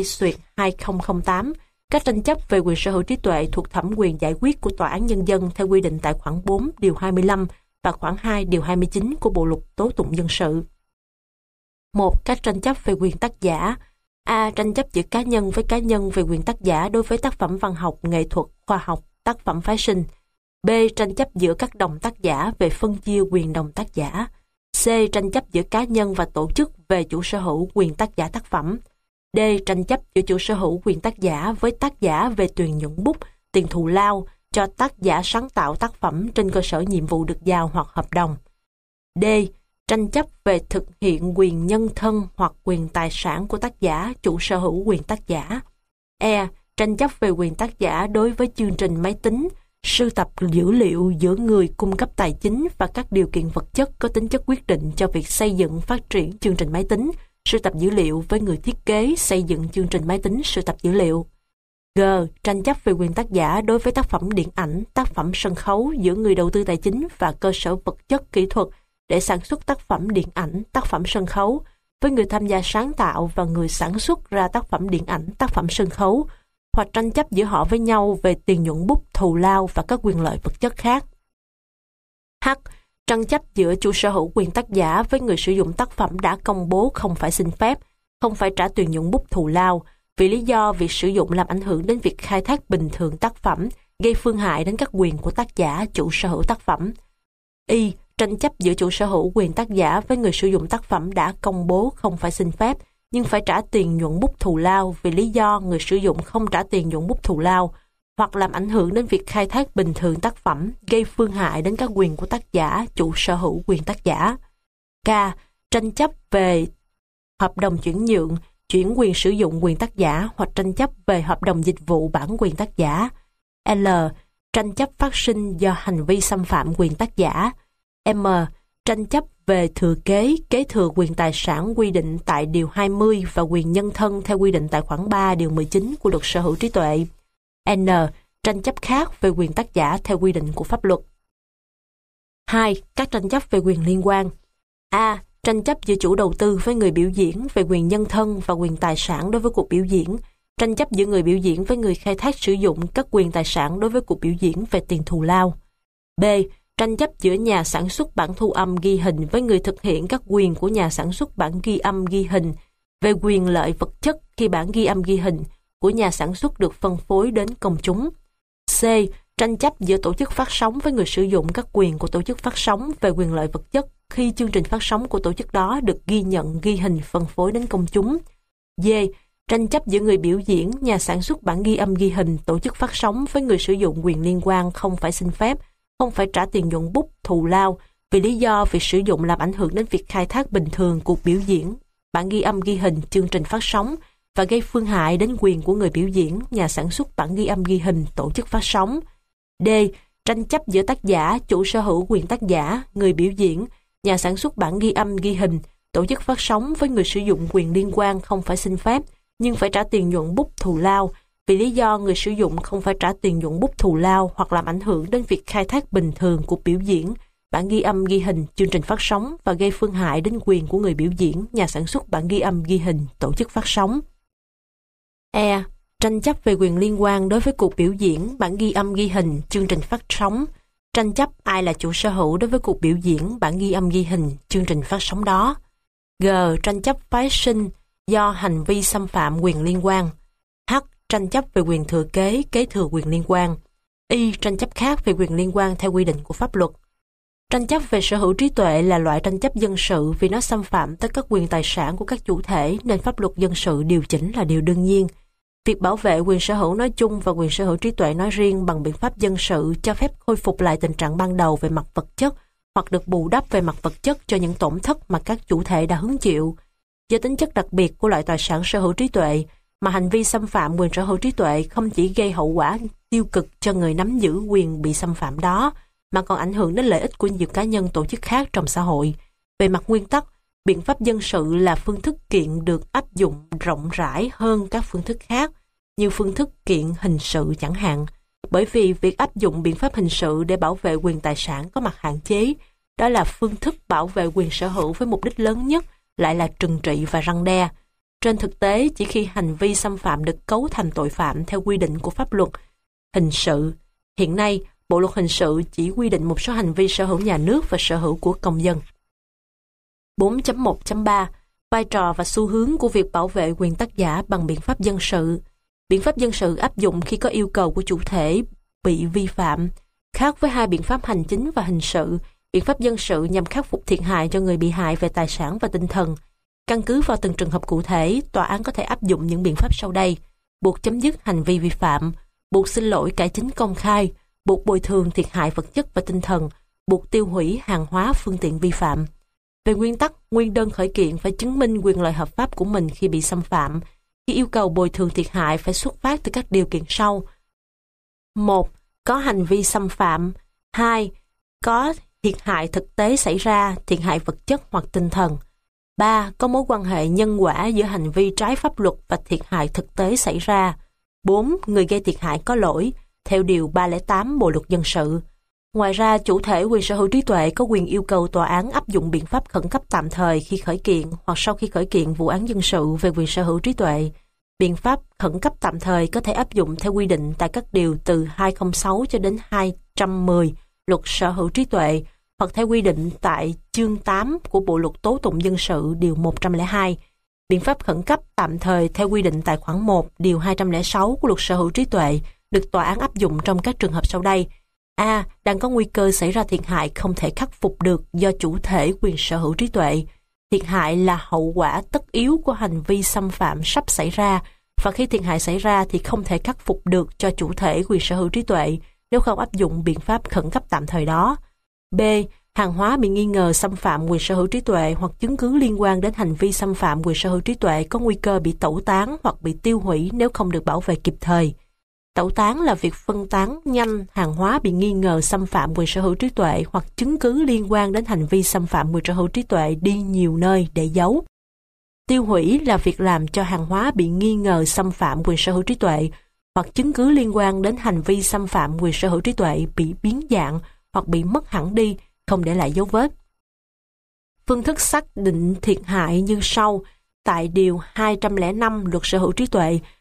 02/2008, các tranh chấp về quyền sở hữu trí tuệ thuộc thẩm quyền giải quyết của Tòa án Nhân dân theo quy định tại khoản 4 điều 25 và khoản 2 điều 29 của Bộ Luật Tố tụng dân sự. 1. Các tranh chấp về quyền tác giả. A. Tranh chấp giữa cá nhân với cá nhân về quyền tác giả đối với tác phẩm văn học, nghệ thuật, khoa học, tác phẩm phái sinh. B. Tranh chấp giữa các đồng tác giả về phân chia quyền đồng tác giả. C. Tranh chấp giữa cá nhân và tổ chức về chủ sở hữu quyền tác giả tác phẩm. D. Tranh chấp giữa chủ sở hữu quyền tác giả với tác giả về tiền nhuận bút, tiền thù lao cho tác giả sáng tạo tác phẩm trên cơ sở nhiệm vụ được giao hoặc hợp đồng. D. Tranh chấp về thực hiện quyền nhân thân hoặc quyền tài sản của tác giả, chủ sở hữu quyền tác giả. E. Tranh chấp về quyền tác giả đối với chương trình máy tính, sưu tập dữ liệu giữa người cung cấp tài chính và các điều kiện vật chất có tính chất quyết định cho việc xây dựng phát triển chương trình máy tính, sưu tập dữ liệu với người thiết kế xây dựng chương trình máy tính, sưu tập dữ liệu. G. Tranh chấp về quyền tác giả đối với tác phẩm điện ảnh, tác phẩm sân khấu giữa người đầu tư tài chính và cơ sở vật chất kỹ thuật để sản xuất tác phẩm điện ảnh, tác phẩm sân khấu với người tham gia sáng tạo và người sản xuất ra tác phẩm điện ảnh, tác phẩm sân khấu, hoặc tranh chấp giữa họ với nhau về tiền nhuận bút, thù lao và các quyền lợi vật chất khác. H. Tranh chấp giữa chủ sở hữu quyền tác giả với người sử dụng tác phẩm đã công bố không phải xin phép, không phải trả tiền nhuận bút thù lao, vì lý do việc sử dụng làm ảnh hưởng đến việc khai thác bình thường tác phẩm, gây phương hại đến các quyền của tác giả, chủ sở hữu tác phẩm. Y. Tranh chấp giữa chủ sở hữu quyền tác giả với người sử dụng tác phẩm đã công bố không phải xin phép, nhưng phải trả tiền nhuận bút thù lao vì lý do người sử dụng không trả tiền nhuận bút thù lao, hoặc làm ảnh hưởng đến việc khai thác bình thường tác phẩm, gây phương hại đến các quyền của tác giả, chủ sở hữu quyền tác giả. K. Tranh chấp về hợp đồng chuyển nhượng, chuyển quyền sử dụng quyền tác giả hoặc tranh chấp về hợp đồng dịch vụ bản quyền tác giả. L. Tranh chấp phát sinh do hành vi xâm phạm quyền tác giả. M. Tranh chấp về thừa kế, kế thừa quyền tài sản quy định tại Điều 20 và quyền nhân thân theo quy định tại khoản 3 Điều 19 của Luật Sở hữu trí tuệ. N. Tranh chấp khác về quyền tác giả theo quy định của pháp luật. 2. Các tranh chấp về quyền liên quan. A. Tranh chấp giữa chủ đầu tư với người biểu diễn về quyền nhân thân và quyền tài sản đối với cuộc biểu diễn. tranh chấp giữa người biểu diễn với người khai thác sử dụng các quyền tài sản đối với cuộc biểu diễn về tiền thù lao. B. Tranh chấp giữa nhà sản xuất bản thu âm ghi hình với người thực hiện các quyền của nhà sản xuất bản ghi âm ghi hình về quyền lợi vật chất khi bản ghi âm ghi hình của nhà sản xuất được phân phối đến công chúng. C. Tranh chấp giữa tổ chức phát sóng với người sử dụng các quyền của tổ chức phát sóng về quyền lợi vật chất khi chương trình phát sóng của tổ chức đó được ghi nhận, ghi hình, phân phối đến công chúng. D. Tranh chấp giữa người biểu diễn, nhà sản xuất bản ghi âm ghi hình, tổ chức phát sóng với người sử dụng quyền liên quan không phải xin phép, không phải trả tiền nhuận bút, thù lao vì lý do việc sử dụng làm ảnh hưởng đến việc khai thác bình thường cuộc biểu diễn, bản ghi âm ghi hình, chương trình phát sóng và gây phương hại đến quyền của người biểu diễn, nhà sản xuất bản ghi âm ghi hình, tổ chức phát sóng. D. Tranh chấp giữa tác giả, chủ sở hữu quyền tác giả, người biểu diễn, nhà sản xuất bản ghi âm ghi hình, tổ chức phát sóng với người sử dụng quyền liên quan không phải xin phép nhưng phải trả tiền nhuận bút thù lao vì lý do người sử dụng không phải trả tiền nhuận bút thù lao hoặc làm ảnh hưởng đến việc khai thác bình thường cuộc biểu diễn, bản ghi âm ghi hình, chương trình phát sóng và gây phương hại đến quyền của người biểu diễn, nhà sản xuất bản ghi âm ghi hình, tổ chức phát sóng. E. Tranh chấp về quyền liên quan đối với cuộc biểu diễn, bản ghi âm ghi hình, chương trình phát sóng. Tranh chấp ai là chủ sở hữu đối với cuộc biểu diễn, bản ghi âm ghi hình, chương trình phát sóng đó. G. Tranh chấp phái sinh do hành vi xâm phạm quyền liên quan. H. Tranh chấp về quyền thừa kế, kế thừa quyền liên quan. Y. Tranh chấp khác về quyền liên quan theo quy định của pháp luật. Tranh chấp về sở hữu trí tuệ là loại tranh chấp dân sự vì nó xâm phạm tới các quyền tài sản của các chủ thể nên pháp luật dân sự điều chỉnh là điều đương nhiên. Việc bảo vệ quyền sở hữu nói chung và quyền sở hữu trí tuệ nói riêng bằng biện pháp dân sự cho phép khôi phục lại tình trạng ban đầu về mặt vật chất hoặc được bù đắp về mặt vật chất cho những tổn thất mà các chủ thể đã hứng chịu. Do tính chất đặc biệt của loại tài sản sở hữu trí tuệ, mà hành vi xâm phạm quyền sở hữu trí tuệ không chỉ gây hậu quả tiêu cực cho người nắm giữ quyền bị xâm phạm đó, mà còn ảnh hưởng đến lợi ích của nhiều cá nhân tổ chức khác trong xã hội. Về mặt nguyên tắc, biện pháp dân sự là phương thức kiện được áp dụng rộng rãi hơn các phương thức khác, như phương thức kiện hình sự chẳng hạn, bởi vì việc áp dụng biện pháp hình sự để bảo vệ quyền tài sản có mặt hạn chế, đó là phương thức bảo vệ quyền sở hữu với mục đích lớn nhất lại là trừng trị và răn đe. Trên thực tế, chỉ khi hành vi xâm phạm được cấu thành tội phạm theo quy định của pháp luật hình sự, hiện nay Bộ luật hình sự chỉ quy định một số hành vi sở hữu nhà nước và sở hữu của công dân. 4.1.3 Vai trò và xu hướng của việc bảo vệ quyền tác giả bằng biện pháp dân sự. Biện pháp dân sự áp dụng khi có yêu cầu của chủ thể bị vi phạm. Khác với hai biện pháp hành chính và hình sự, biện pháp dân sự nhằm khắc phục thiệt hại cho người bị hại về tài sản và tinh thần. Căn cứ vào từng trường hợp cụ thể, tòa án có thể áp dụng những biện pháp sau đây: buộc chấm dứt hành vi vi phạm, buộc xin lỗi cải chính công khai, buộc bồi thường thiệt hại vật chất và tinh thần, buộc tiêu hủy hàng hóa phương tiện vi phạm. Về nguyên tắc, nguyên đơn khởi kiện phải chứng minh quyền lợi hợp pháp của mình khi bị xâm phạm. Khi yêu cầu bồi thường thiệt hại phải xuất phát từ các điều kiện sau: 1. Có hành vi xâm phạm. 2. Có thiệt hại thực tế xảy ra, thiệt hại vật chất hoặc tinh thần. 3. Có mối quan hệ nhân quả giữa hành vi trái pháp luật và thiệt hại thực tế xảy ra. 4. Người gây thiệt hại có lỗi, theo Điều 308 Bộ Luật Dân sự. Ngoài ra, chủ thể quyền sở hữu trí tuệ có quyền yêu cầu tòa án áp dụng biện pháp khẩn cấp tạm thời khi khởi kiện hoặc sau khi khởi kiện vụ án dân sự về quyền sở hữu trí tuệ. Biện pháp khẩn cấp tạm thời có thể áp dụng theo quy định tại các điều từ 206 cho đến 210 Luật Sở hữu trí tuệ hoặc theo quy định tại chương 8 của Bộ Luật Tố tụng dân sự Điều 102. Biện pháp khẩn cấp tạm thời theo quy định tại khoản 1 Điều 206 của Luật Sở hữu trí tuệ được tòa án áp dụng trong các trường hợp sau đây. A. Đang có nguy cơ xảy ra thiệt hại không thể khắc phục được do chủ thể quyền sở hữu trí tuệ. Thiệt hại là hậu quả tất yếu của hành vi xâm phạm sắp xảy ra, và khi thiệt hại xảy ra thì không thể khắc phục được cho chủ thể quyền sở hữu trí tuệ nếu không áp dụng biện pháp khẩn cấp tạm thời đó. B. Hàng hóa bị nghi ngờ xâm phạm quyền sở hữu trí tuệ hoặc chứng cứ liên quan đến hành vi xâm phạm quyền sở hữu trí tuệ có nguy cơ bị tẩu tán hoặc bị tiêu hủy nếu không được bảo vệ kịp thời. Tẩu tán là việc phân tán nhanh hàng hóa bị nghi ngờ xâm phạm quyền sở hữu trí tuệ hoặc chứng cứ liên quan đến hành vi xâm phạm quyền sở hữu trí tuệ đi nhiều nơi để giấu. Tiêu hủy là việc làm cho hàng hóa bị nghi ngờ xâm phạm quyền sở hữu trí tuệ hoặc chứng cứ liên quan đến hành vi xâm phạm quyền sở hữu trí tuệ bị biến dạng hoặc bị mất hẳn đi, không để lại dấu vết. Phương thức xác định thiệt hại như sau. Tại Điều 205 Luật Sở hữu trí tuệ,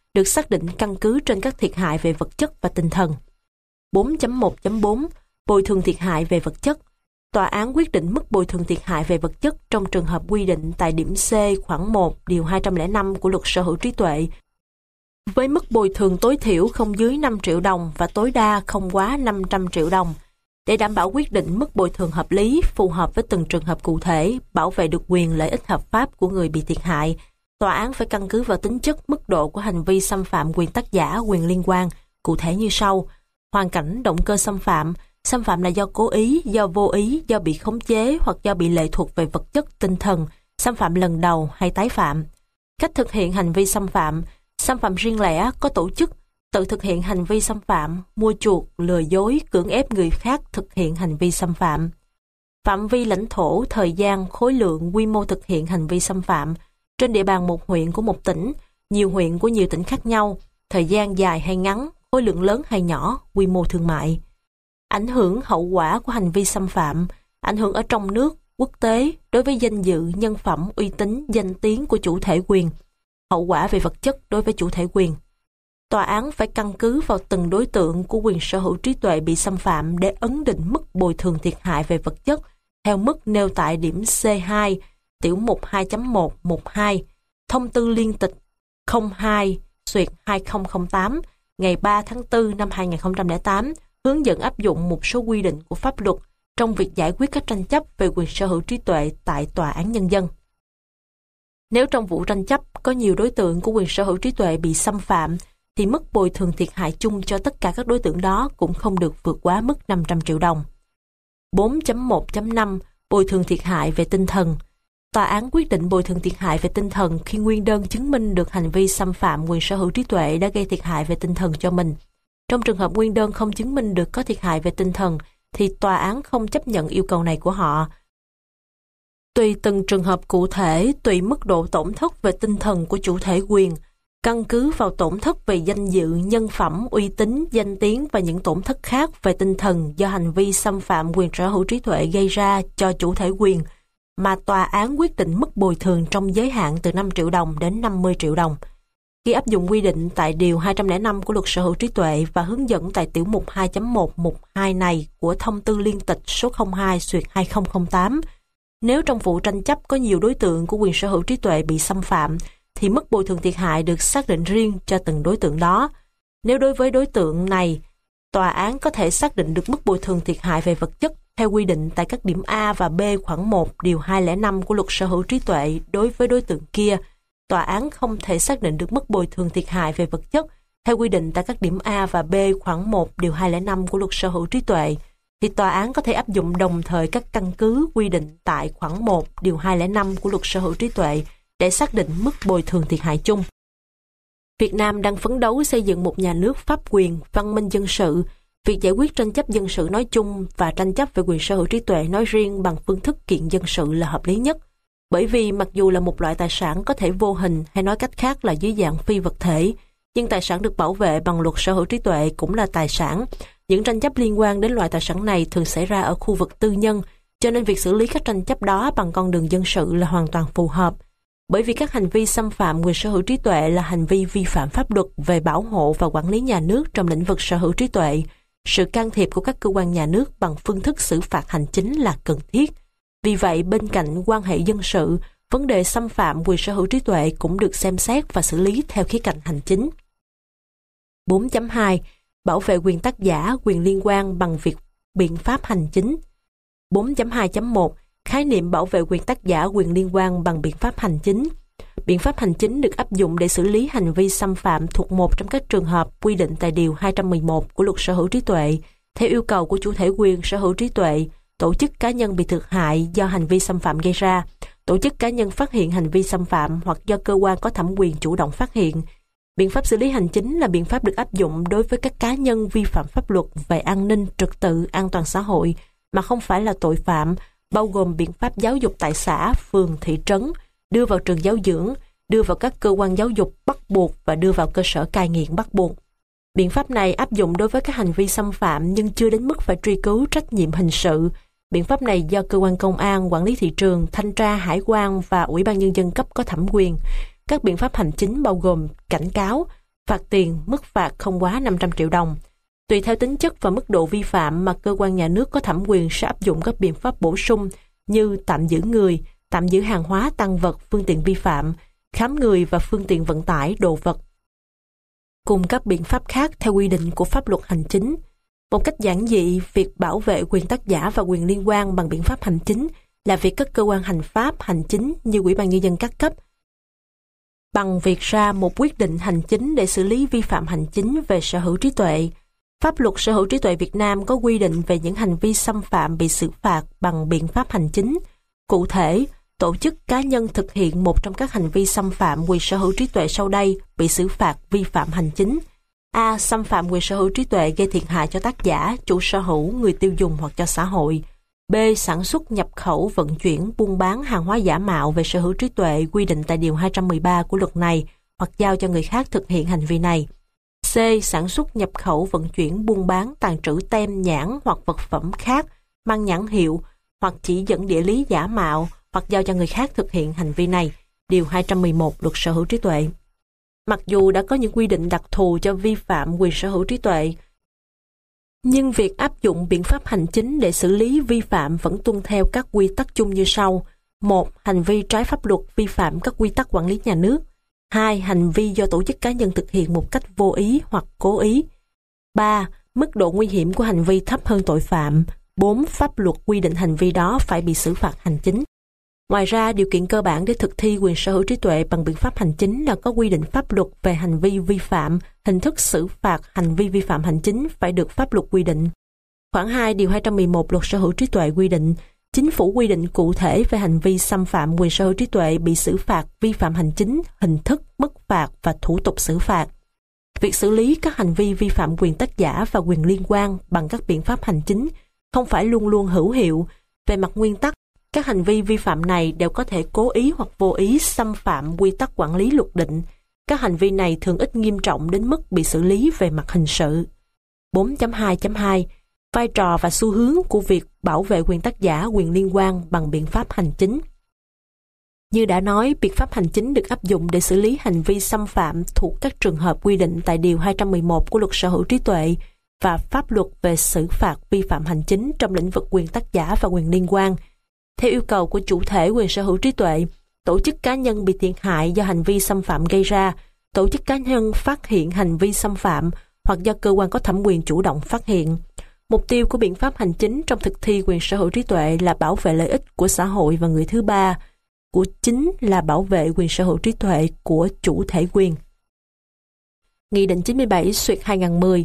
được xác định căn cứ trên các thiệt hại về vật chất và tinh thần. 4.1.4 Bồi thường thiệt hại về vật chất. Tòa án quyết định mức bồi thường thiệt hại về vật chất trong trường hợp quy định tại điểm C khoản 1 điều 205 của Luật Sở hữu trí tuệ, với mức bồi thường tối thiểu không dưới 5 triệu đồng và tối đa không quá 500 triệu đồng. Để đảm bảo quyết định mức bồi thường hợp lý, phù hợp với từng trường hợp cụ thể, bảo vệ được quyền lợi ích hợp pháp của người bị thiệt hại, tòa án phải căn cứ vào tính chất, mức độ của hành vi xâm phạm quyền tác giả, quyền liên quan, cụ thể như sau: hoàn cảnh, động cơ xâm phạm là do cố ý, do vô ý, do bị khống chế hoặc do bị lệ thuộc về vật chất, tinh thần, xâm phạm lần đầu hay tái phạm. Cách thực hiện hành vi xâm phạm riêng lẻ, có tổ chức, tự thực hiện hành vi xâm phạm, mua chuộc, lừa dối, cưỡng ép người khác thực hiện hành vi xâm phạm. Phạm vi lãnh thổ, thời gian, khối lượng, quy mô thực hiện hành vi xâm phạm, trên địa bàn một huyện của một tỉnh, nhiều huyện của nhiều tỉnh khác nhau, thời gian dài hay ngắn, khối lượng lớn hay nhỏ, quy mô thương mại. Ảnh hưởng hậu quả của hành vi xâm phạm, ảnh hưởng ở trong nước, quốc tế, đối với danh dự, nhân phẩm, uy tín, danh tiếng của chủ thể quyền, hậu quả về vật chất đối với chủ thể quyền. Tòa án phải căn cứ vào từng đối tượng của quyền sở hữu trí tuệ bị xâm phạm để ấn định mức bồi thường thiệt hại về vật chất theo mức nêu tại điểm C2 tiểu mục 2.112 Thông tư liên tịch 02/2008 ngày 3 tháng 4 năm 2008 hướng dẫn áp dụng một số quy định của pháp luật trong việc giải quyết các tranh chấp về quyền sở hữu trí tuệ tại tòa án nhân dân. Nếu trong vụ tranh chấp có nhiều đối tượng của quyền sở hữu trí tuệ bị xâm phạm, thì mức bồi thường thiệt hại chung cho tất cả các đối tượng đó cũng không được vượt quá mức 500 triệu đồng. 4.1.5 Bồi thường thiệt hại về tinh thần. Tòa án quyết định bồi thường thiệt hại về tinh thần khi nguyên đơn chứng minh được hành vi xâm phạm quyền sở hữu trí tuệ đã gây thiệt hại về tinh thần cho mình. Trong trường hợp nguyên đơn không chứng minh được có thiệt hại về tinh thần, thì tòa án không chấp nhận yêu cầu này của họ. Tùy từng trường hợp cụ thể, tùy mức độ tổn thất về tinh thần của chủ thể quyền, căn cứ vào tổn thất về danh dự, nhân phẩm, uy tín, danh tiếng và những tổn thất khác về tinh thần do hành vi xâm phạm quyền sở hữu trí tuệ gây ra cho chủ thể quyền, mà tòa án quyết định mức bồi thường trong giới hạn từ 5 triệu đồng đến 50 triệu đồng. Khi áp dụng quy định tại Điều 205 của Luật Sở hữu trí tuệ và hướng dẫn tại tiểu mục 2.112 này của Thông tư liên tịch số 02/2008, nếu trong vụ tranh chấp có nhiều đối tượng của quyền sở hữu trí tuệ bị xâm phạm, thì mức bồi thường thiệt hại được xác định riêng cho từng đối tượng đó. Nếu đối với đối tượng này, tòa án có thể xác định được mức bồi thường thiệt hại về vật chất theo quy định tại các điểm A và B khoản 1 điều 205 của Luật Sở hữu trí tuệ đối với đối tượng kia, tòa án không thể xác định được mức bồi thường thiệt hại về vật chất theo quy định tại các điểm A và B khoản 1 điều 205 của Luật Sở hữu trí tuệ, thì tòa án có thể áp dụng đồng thời các căn cứ quy định tại khoản 1 điều 205 của Luật Sở hữu trí tuệ để xác định mức bồi thường thiệt hại chung. Việt Nam đang phấn đấu xây dựng một nhà nước pháp quyền, văn minh dân sự. Việc giải quyết tranh chấp dân sự nói chung và tranh chấp về quyền sở hữu trí tuệ nói riêng bằng phương thức kiện dân sự là hợp lý nhất. Bởi vì mặc dù là một loại tài sản có thể vô hình hay nói cách khác là dưới dạng phi vật thể, nhưng tài sản được bảo vệ bằng luật sở hữu trí tuệ cũng là tài sản. Những tranh chấp liên quan đến loại tài sản này thường xảy ra ở khu vực tư nhân, cho nên việc xử lý các tranh chấp đó bằng con đường dân sự là hoàn toàn phù hợp. Bởi vì các hành vi xâm phạm quyền sở hữu trí tuệ là hành vi vi phạm pháp luật về bảo hộ và quản lý nhà nước trong lĩnh vực sở hữu trí tuệ, sự can thiệp của các cơ quan nhà nước bằng phương thức xử phạt hành chính là cần thiết. Vì vậy, bên cạnh quan hệ dân sự, vấn đề xâm phạm quyền sở hữu trí tuệ cũng được xem xét và xử lý theo khía cạnh hành chính. 4.2 Bảo vệ quyền tác giả, quyền liên quan bằng biện pháp hành chính. 4.2.1 Khái niệm bảo vệ quyền tác giả, quyền liên quan bằng biện pháp hành chính. Biện pháp hành chính được áp dụng để xử lý hành vi xâm phạm thuộc một trong các trường hợp quy định tại Điều 211 của Luật Sở hữu trí tuệ, theo yêu cầu của chủ thể quyền sở hữu trí tuệ, tổ chức cá nhân bị thiệt hại do hành vi xâm phạm gây ra, tổ chức cá nhân phát hiện hành vi xâm phạm hoặc do cơ quan có thẩm quyền chủ động phát hiện. Biện pháp xử lý hành chính là biện pháp được áp dụng đối với các cá nhân vi phạm pháp luật về an ninh, trật tự, an toàn xã hội mà không phải là tội phạm, bao gồm biện pháp giáo dục tại xã, phường, thị trấn, đưa vào trường giáo dưỡng, đưa vào các cơ quan giáo dục bắt buộc và đưa vào cơ sở cai nghiện bắt buộc. Biện pháp này áp dụng đối với các hành vi xâm phạm nhưng chưa đến mức phải truy cứu trách nhiệm hình sự. Biện pháp này do cơ quan công an, quản lý thị trường, thanh tra, hải quan và Ủy ban Nhân dân cấp có thẩm quyền. Các biện pháp hành chính bao gồm cảnh cáo, Phạt tiền, mức phạt không quá 500 triệu đồng. Tùy theo tính chất và mức độ vi phạm mà cơ quan nhà nước có thẩm quyền sẽ áp dụng các biện pháp bổ sung như tạm giữ người, tạm giữ hàng hóa, tang vật, phương tiện vi phạm, khám người và phương tiện vận tải, đồ vật, cùng các biện pháp khác theo quy định của pháp luật hành chính. Một cách giản dị, việc bảo vệ quyền tác giả và quyền liên quan bằng biện pháp hành chính là việc các cơ quan hành pháp, hành chính như Ủy ban Nhân dân các cấp bằng việc ra một quyết định hành chính để xử lý vi phạm hành chính về sở hữu trí tuệ. Pháp luật sở hữu trí tuệ Việt Nam có quy định về những hành vi xâm phạm bị xử phạt bằng biện pháp hành chính. Cụ thể, tổ chức cá nhân thực hiện một trong các hành vi xâm phạm quyền sở hữu trí tuệ sau đây bị xử phạt vi phạm hành chính. A. Xâm phạm quyền sở hữu trí tuệ gây thiệt hại cho tác giả, chủ sở hữu, người tiêu dùng hoặc cho xã hội. B. Sản xuất, nhập khẩu, vận chuyển, buôn bán hàng hóa giả mạo về sở hữu trí tuệ quy định tại Điều 213 của luật này hoặc giao cho người khác thực hiện hành vi này. C. Sản xuất, nhập khẩu, vận chuyển, buôn bán, tàng trữ tem, nhãn hoặc vật phẩm khác mang nhãn hiệu hoặc chỉ dẫn địa lý giả mạo hoặc giao cho người khác thực hiện hành vi này. Điều 211 Luật Sở hữu trí tuệ. Mặc dù đã có những quy định đặc thù cho vi phạm quyền sở hữu trí tuệ, nhưng việc áp dụng biện pháp hành chính để xử lý vi phạm vẫn tuân theo các quy tắc chung như sau. 1. Hành vi trái pháp luật vi phạm các quy tắc quản lý nhà nước. 2. Hành vi do tổ chức cá nhân thực hiện một cách vô ý hoặc cố ý. 3. Mức độ nguy hiểm của hành vi thấp hơn tội phạm. 4. Pháp luật quy định hành vi đó phải bị xử phạt hành chính. Ngoài ra, điều kiện cơ bản để thực thi quyền sở hữu trí tuệ bằng biện pháp hành chính là có quy định pháp luật về hành vi vi phạm, hình thức xử phạt hành vi vi phạm hành chính phải được pháp luật quy định. Khoản 2 Điều 211 Luật Sở hữu trí tuệ quy định, Chính phủ quy định cụ thể về hành vi xâm phạm quyền sở hữu trí tuệ bị xử phạt vi phạm hành chính, hình thức, mức phạt và thủ tục xử phạt. Việc xử lý các hành vi vi phạm quyền tác giả và quyền liên quan bằng các biện pháp hành chính không phải luôn luôn hữu hiệu. Về mặt nguyên tắc, các hành vi vi phạm này đều có thể cố ý hoặc vô ý xâm phạm quy tắc quản lý luật định. Các hành vi này thường ít nghiêm trọng đến mức bị xử lý về mặt hình sự. 4.2.2 Vai trò và xu hướng của việc bảo vệ quyền tác giả, quyền liên quan bằng biện pháp hành chính. Như đã nói, biện pháp hành chính được áp dụng để xử lý hành vi xâm phạm thuộc các trường hợp quy định tại Điều 211 của Luật Sở hữu trí tuệ và pháp luật về xử phạt vi phạm hành chính trong lĩnh vực quyền tác giả và quyền liên quan. Theo yêu cầu của chủ thể quyền sở hữu trí tuệ, tổ chức cá nhân bị thiệt hại do hành vi xâm phạm gây ra, tổ chức cá nhân phát hiện hành vi xâm phạm hoặc do cơ quan có thẩm quyền chủ động phát hiện. Mục tiêu của biện pháp hành chính trong thực thi quyền sở hữu trí tuệ là bảo vệ lợi ích của xã hội và người thứ ba, của chính là bảo vệ quyền sở hữu trí tuệ của chủ thể quyền. Nghị định 97/2010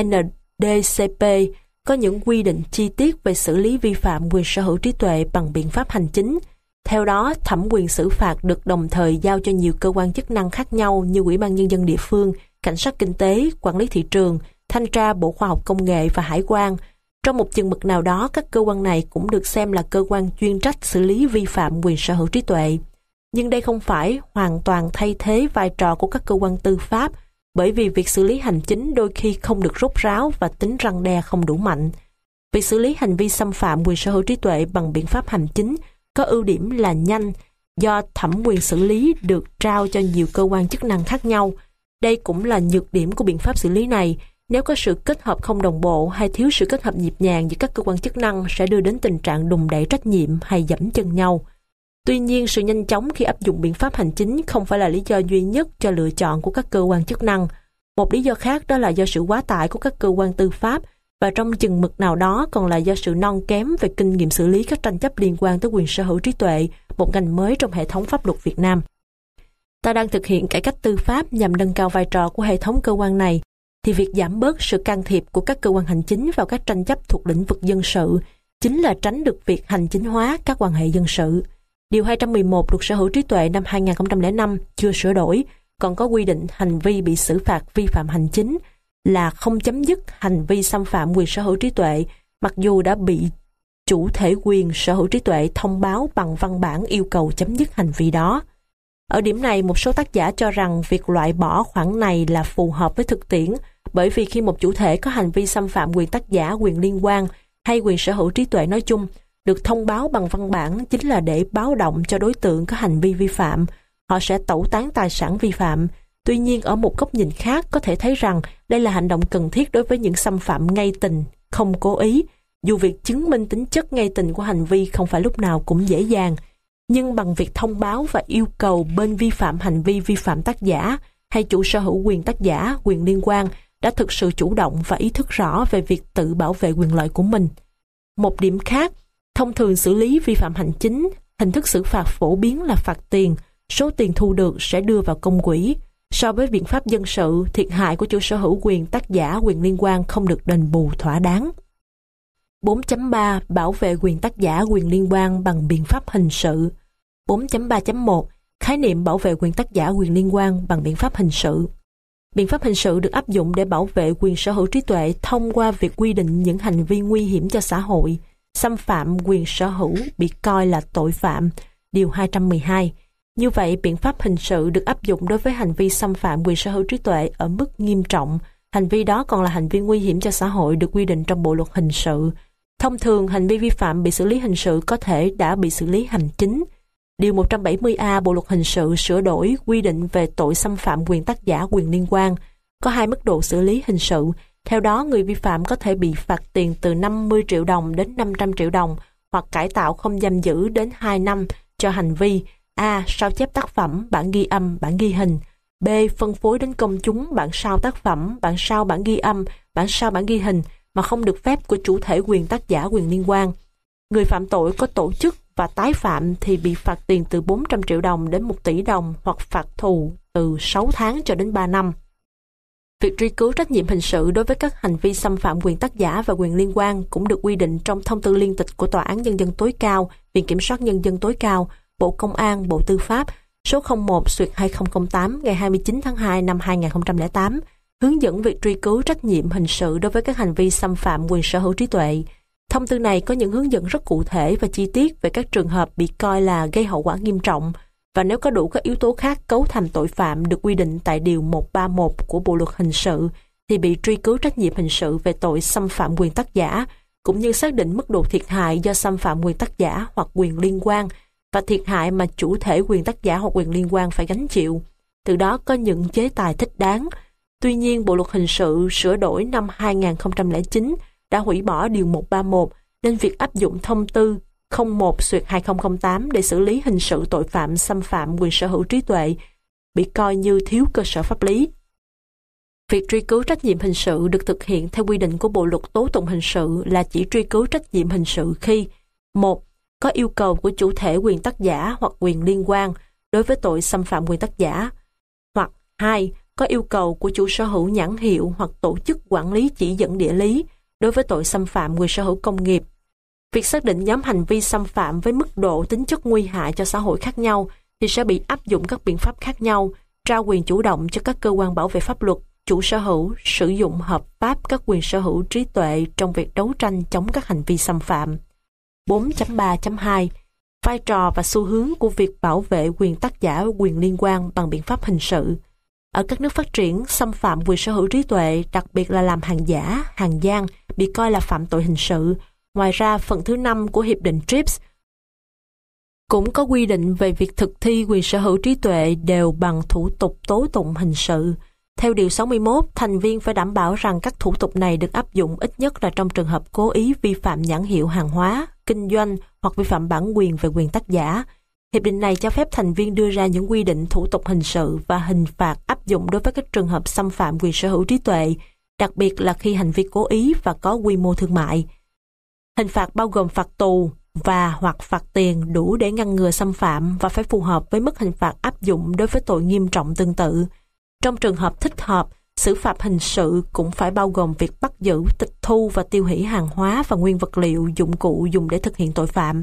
NDCP có những quy định chi tiết về xử lý vi phạm quyền sở hữu trí tuệ bằng biện pháp hành chính. Theo đó, thẩm quyền xử phạt được đồng thời giao cho nhiều cơ quan chức năng khác nhau như Ủy ban Nhân dân địa phương, Cảnh sát kinh tế, Quản lý thị trường, Thanh tra Bộ Khoa học Công nghệ và Hải quan. Trong một chừng mực nào đó, các cơ quan này cũng được xem là cơ quan chuyên trách xử lý vi phạm quyền sở hữu trí tuệ. Nhưng đây không phải hoàn toàn thay thế vai trò của các cơ quan tư pháp, bởi vì việc xử lý hành chính đôi khi không được rốt ráo và tính răn đe không đủ mạnh. Việc xử lý hành vi xâm phạm quyền sở hữu trí tuệ bằng biện pháp hành chính có ưu điểm là nhanh, do thẩm quyền xử lý được trao cho nhiều cơ quan chức năng khác nhau. Đây cũng là nhược điểm của biện pháp xử lý này. Nếu có sự kết hợp không đồng bộ hay thiếu sự kết hợp nhịp nhàng giữa các cơ quan chức năng sẽ đưa đến tình trạng đùn đẩy trách nhiệm hay giẫm chân nhau. Tuy nhiên, sự nhanh chóng khi áp dụng biện pháp hành chính không phải là lý do duy nhất cho lựa chọn của các cơ quan chức năng. Một lý do khác đó là do sự quá tải của các cơ quan tư pháp và trong chừng mực nào đó còn là do sự non kém về kinh nghiệm xử lý các tranh chấp liên quan tới quyền sở hữu trí tuệ, một ngành mới trong hệ thống pháp luật Việt Nam. Ta đang thực hiện cải cách tư pháp nhằm nâng cao vai trò của hệ thống cơ quan này, thì việc giảm bớt sự can thiệp của các cơ quan hành chính vào các tranh chấp thuộc lĩnh vực dân sự chính là tránh được việc hành chính hóa các quan hệ dân sự. Điều 211 Luật Sở hữu trí tuệ năm 2005 chưa sửa đổi, còn có quy định hành vi bị xử phạt vi phạm hành chính là không chấm dứt hành vi xâm phạm quyền sở hữu trí tuệ, mặc dù đã bị chủ thể quyền sở hữu trí tuệ thông báo bằng văn bản yêu cầu chấm dứt hành vi đó. Ở điểm này, một số tác giả cho rằng việc loại bỏ khoản này là phù hợp với thực tiễn, bởi vì khi một chủ thể có hành vi xâm phạm quyền tác giả, quyền liên quan hay quyền sở hữu trí tuệ nói chung, được thông báo bằng văn bản chính là để báo động cho đối tượng có hành vi vi phạm. Họ sẽ tẩu tán tài sản vi phạm. Tuy nhiên, ở một góc nhìn khác có thể thấy rằng đây là hành động cần thiết đối với những xâm phạm ngay tình, không cố ý, dù việc chứng minh tính chất ngay tình của hành vi không phải lúc nào cũng dễ dàng. Nhưng bằng việc thông báo và yêu cầu bên vi phạm hành vi vi phạm tác giả hay chủ sở hữu quyền tác giả, quyền liên quan đã thực sự chủ động và ý thức rõ về việc tự bảo vệ quyền lợi của mình. Một điểm khác, thông thường xử lý vi phạm hành chính, hình thức xử phạt phổ biến là phạt tiền, số tiền thu được sẽ đưa vào công quỹ. So với biện pháp dân sự, thiệt hại của chủ sở hữu quyền tác giả, quyền liên quan không được đền bù thỏa đáng. 4.3 Bảo vệ quyền tác giả, quyền liên quan bằng biện pháp hình sự. 4.3.1 Khái niệm bảo vệ quyền tác giả, quyền liên quan bằng biện pháp hình sự. Biện pháp hình sự được áp dụng để bảo vệ quyền sở hữu trí tuệ thông qua việc quy định những hành vi nguy hiểm cho xã hội, xâm phạm quyền sở hữu bị coi là tội phạm, điều 212. Như vậy, biện pháp hình sự được áp dụng đối với hành vi xâm phạm quyền sở hữu trí tuệ ở mức nghiêm trọng. Hành vi đó còn là hành vi nguy hiểm cho xã hội được quy định trong Bộ luật hình sự. Thông thường, hành vi vi phạm bị xử lý hình sự có thể đã bị xử lý hành chính. Điều 170A Bộ luật hình sự sửa đổi quy định về tội xâm phạm quyền tác giả, quyền liên quan. Có 2 mức độ xử lý hình sự. Theo đó, người vi phạm có thể bị phạt tiền từ 50 triệu đồng đến 500 triệu đồng hoặc cải tạo không giam giữ đến 2 năm cho hành vi A. Sao chép tác phẩm, bản ghi âm, bản ghi hình. B. Phân phối đến công chúng bản sao tác phẩm, bản sao bản ghi âm, bản sao bản ghi hình mà không được phép của chủ thể quyền tác giả, quyền liên quan. Người phạm tội có tổ chức và tái phạm thì bị phạt tiền từ 400 triệu đồng đến 1 tỷ đồng hoặc phạt tù từ 6 tháng cho đến 3 năm. Việc truy cứu trách nhiệm hình sự đối với các hành vi xâm phạm quyền tác giả và quyền liên quan cũng được quy định trong thông tư liên tịch của Tòa án Nhân dân tối cao, Viện Kiểm soát Nhân dân tối cao, Bộ Công an, Bộ Tư pháp, số 01/2008 ngày 29 tháng 2 năm 2008, hướng dẫn việc truy cứu trách nhiệm hình sự đối với các hành vi xâm phạm quyền sở hữu trí tuệ. Thông tư này có những hướng dẫn rất cụ thể và chi tiết về các trường hợp bị coi là gây hậu quả nghiêm trọng và nếu có đủ các yếu tố khác cấu thành tội phạm được quy định tại Điều 131 của Bộ luật hình sự thì bị truy cứu trách nhiệm hình sự về tội xâm phạm quyền tác giả, cũng như xác định mức độ thiệt hại do xâm phạm quyền tác giả hoặc quyền liên quan và thiệt hại mà chủ thể quyền tác giả hoặc quyền liên quan phải gánh chịu. Từ đó có những chế tài thích đáng. Tuy nhiên, Bộ luật hình sự sửa đổi năm 2009 đã hủy bỏ Điều 131 nên việc áp dụng thông tư 01/2008 để xử lý hình sự tội phạm xâm phạm quyền sở hữu trí tuệ bị coi như thiếu cơ sở pháp lý. Việc truy cứu trách nhiệm hình sự được thực hiện theo quy định của Bộ luật tố tụng hình sự là chỉ truy cứu trách nhiệm hình sự khi 1. Có yêu cầu của chủ thể quyền tác giả hoặc quyền liên quan đối với tội xâm phạm quyền tác giả, hoặc 2. Có yêu cầu của chủ sở hữu nhãn hiệu hoặc tổ chức quản lý chỉ dẫn địa lý đối với tội xâm phạm quyền sở hữu công nghiệp. Việc xác định nhóm hành vi xâm phạm với mức độ tính chất nguy hại cho xã hội khác nhau thì sẽ bị áp dụng các biện pháp khác nhau, trao quyền chủ động cho các cơ quan bảo vệ pháp luật, chủ sở hữu sử dụng hợp pháp các quyền sở hữu trí tuệ trong việc đấu tranh chống các hành vi xâm phạm. 4.3.2 Vai trò và xu hướng của việc bảo vệ quyền tác giả quyền liên quan bằng biện pháp hình sự. Ở các nước phát triển, xâm phạm quyền sở hữu trí tuệ, đặc biệt là làm hàng giả, hàng gian, bị coi là phạm tội hình sự. Ngoài ra, phần thứ 5 của Hiệp định TRIPS cũng có quy định về việc thực thi quyền sở hữu trí tuệ đều bằng thủ tục tố tụng hình sự. Theo Điều 61, thành viên phải đảm bảo rằng các thủ tục này được áp dụng ít nhất là trong trường hợp cố ý vi phạm nhãn hiệu hàng hóa, kinh doanh hoặc vi phạm bản quyền về quyền tác giả. Hiệp định này cho phép thành viên đưa ra những quy định thủ tục hình sự và hình phạt áp dụng đối với các trường hợp xâm phạm quyền sở hữu trí tuệ, đặc biệt là khi hành vi cố ý và có quy mô thương mại. Hình phạt bao gồm phạt tù và hoặc phạt tiền đủ để ngăn ngừa xâm phạm và phải phù hợp với mức hình phạt áp dụng đối với tội nghiêm trọng tương tự. Trong trường hợp thích hợp, xử phạt hình sự cũng phải bao gồm việc bắt giữ, tịch thu và tiêu hủy hàng hóa và nguyên vật liệu, dụng cụ dùng để thực hiện tội phạm.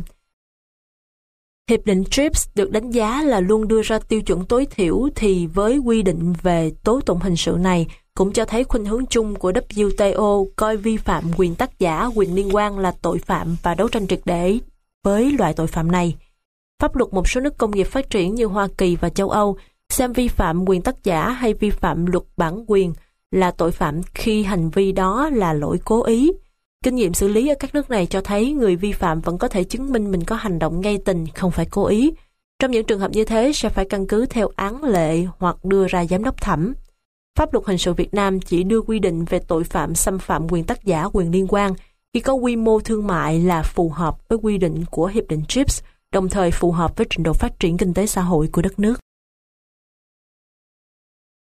Hiệp định TRIPS được đánh giá là luôn đưa ra tiêu chuẩn tối thiểu thì với quy định về tố tụng hình sự này cũng cho thấy khuynh hướng chung của WTO coi vi phạm quyền tác giả, quyền liên quan là tội phạm và đấu tranh triệt để với loại tội phạm này. Pháp luật một số nước công nghiệp phát triển như Hoa Kỳ và châu Âu xem vi phạm quyền tác giả hay vi phạm luật bản quyền là tội phạm khi hành vi đó là lỗi cố ý. Kinh nghiệm xử lý ở các nước này cho thấy người vi phạm vẫn có thể chứng minh mình có hành động gây tình, không phải cố ý. Trong những trường hợp như thế sẽ phải căn cứ theo án lệ hoặc đưa ra giám đốc thẩm. Pháp luật hình sự Việt Nam chỉ đưa quy định về tội phạm xâm phạm quyền tác giả quyền liên quan khi có quy mô thương mại là phù hợp với quy định của Hiệp định TRIPS, đồng thời phù hợp với trình độ phát triển kinh tế xã hội của đất nước.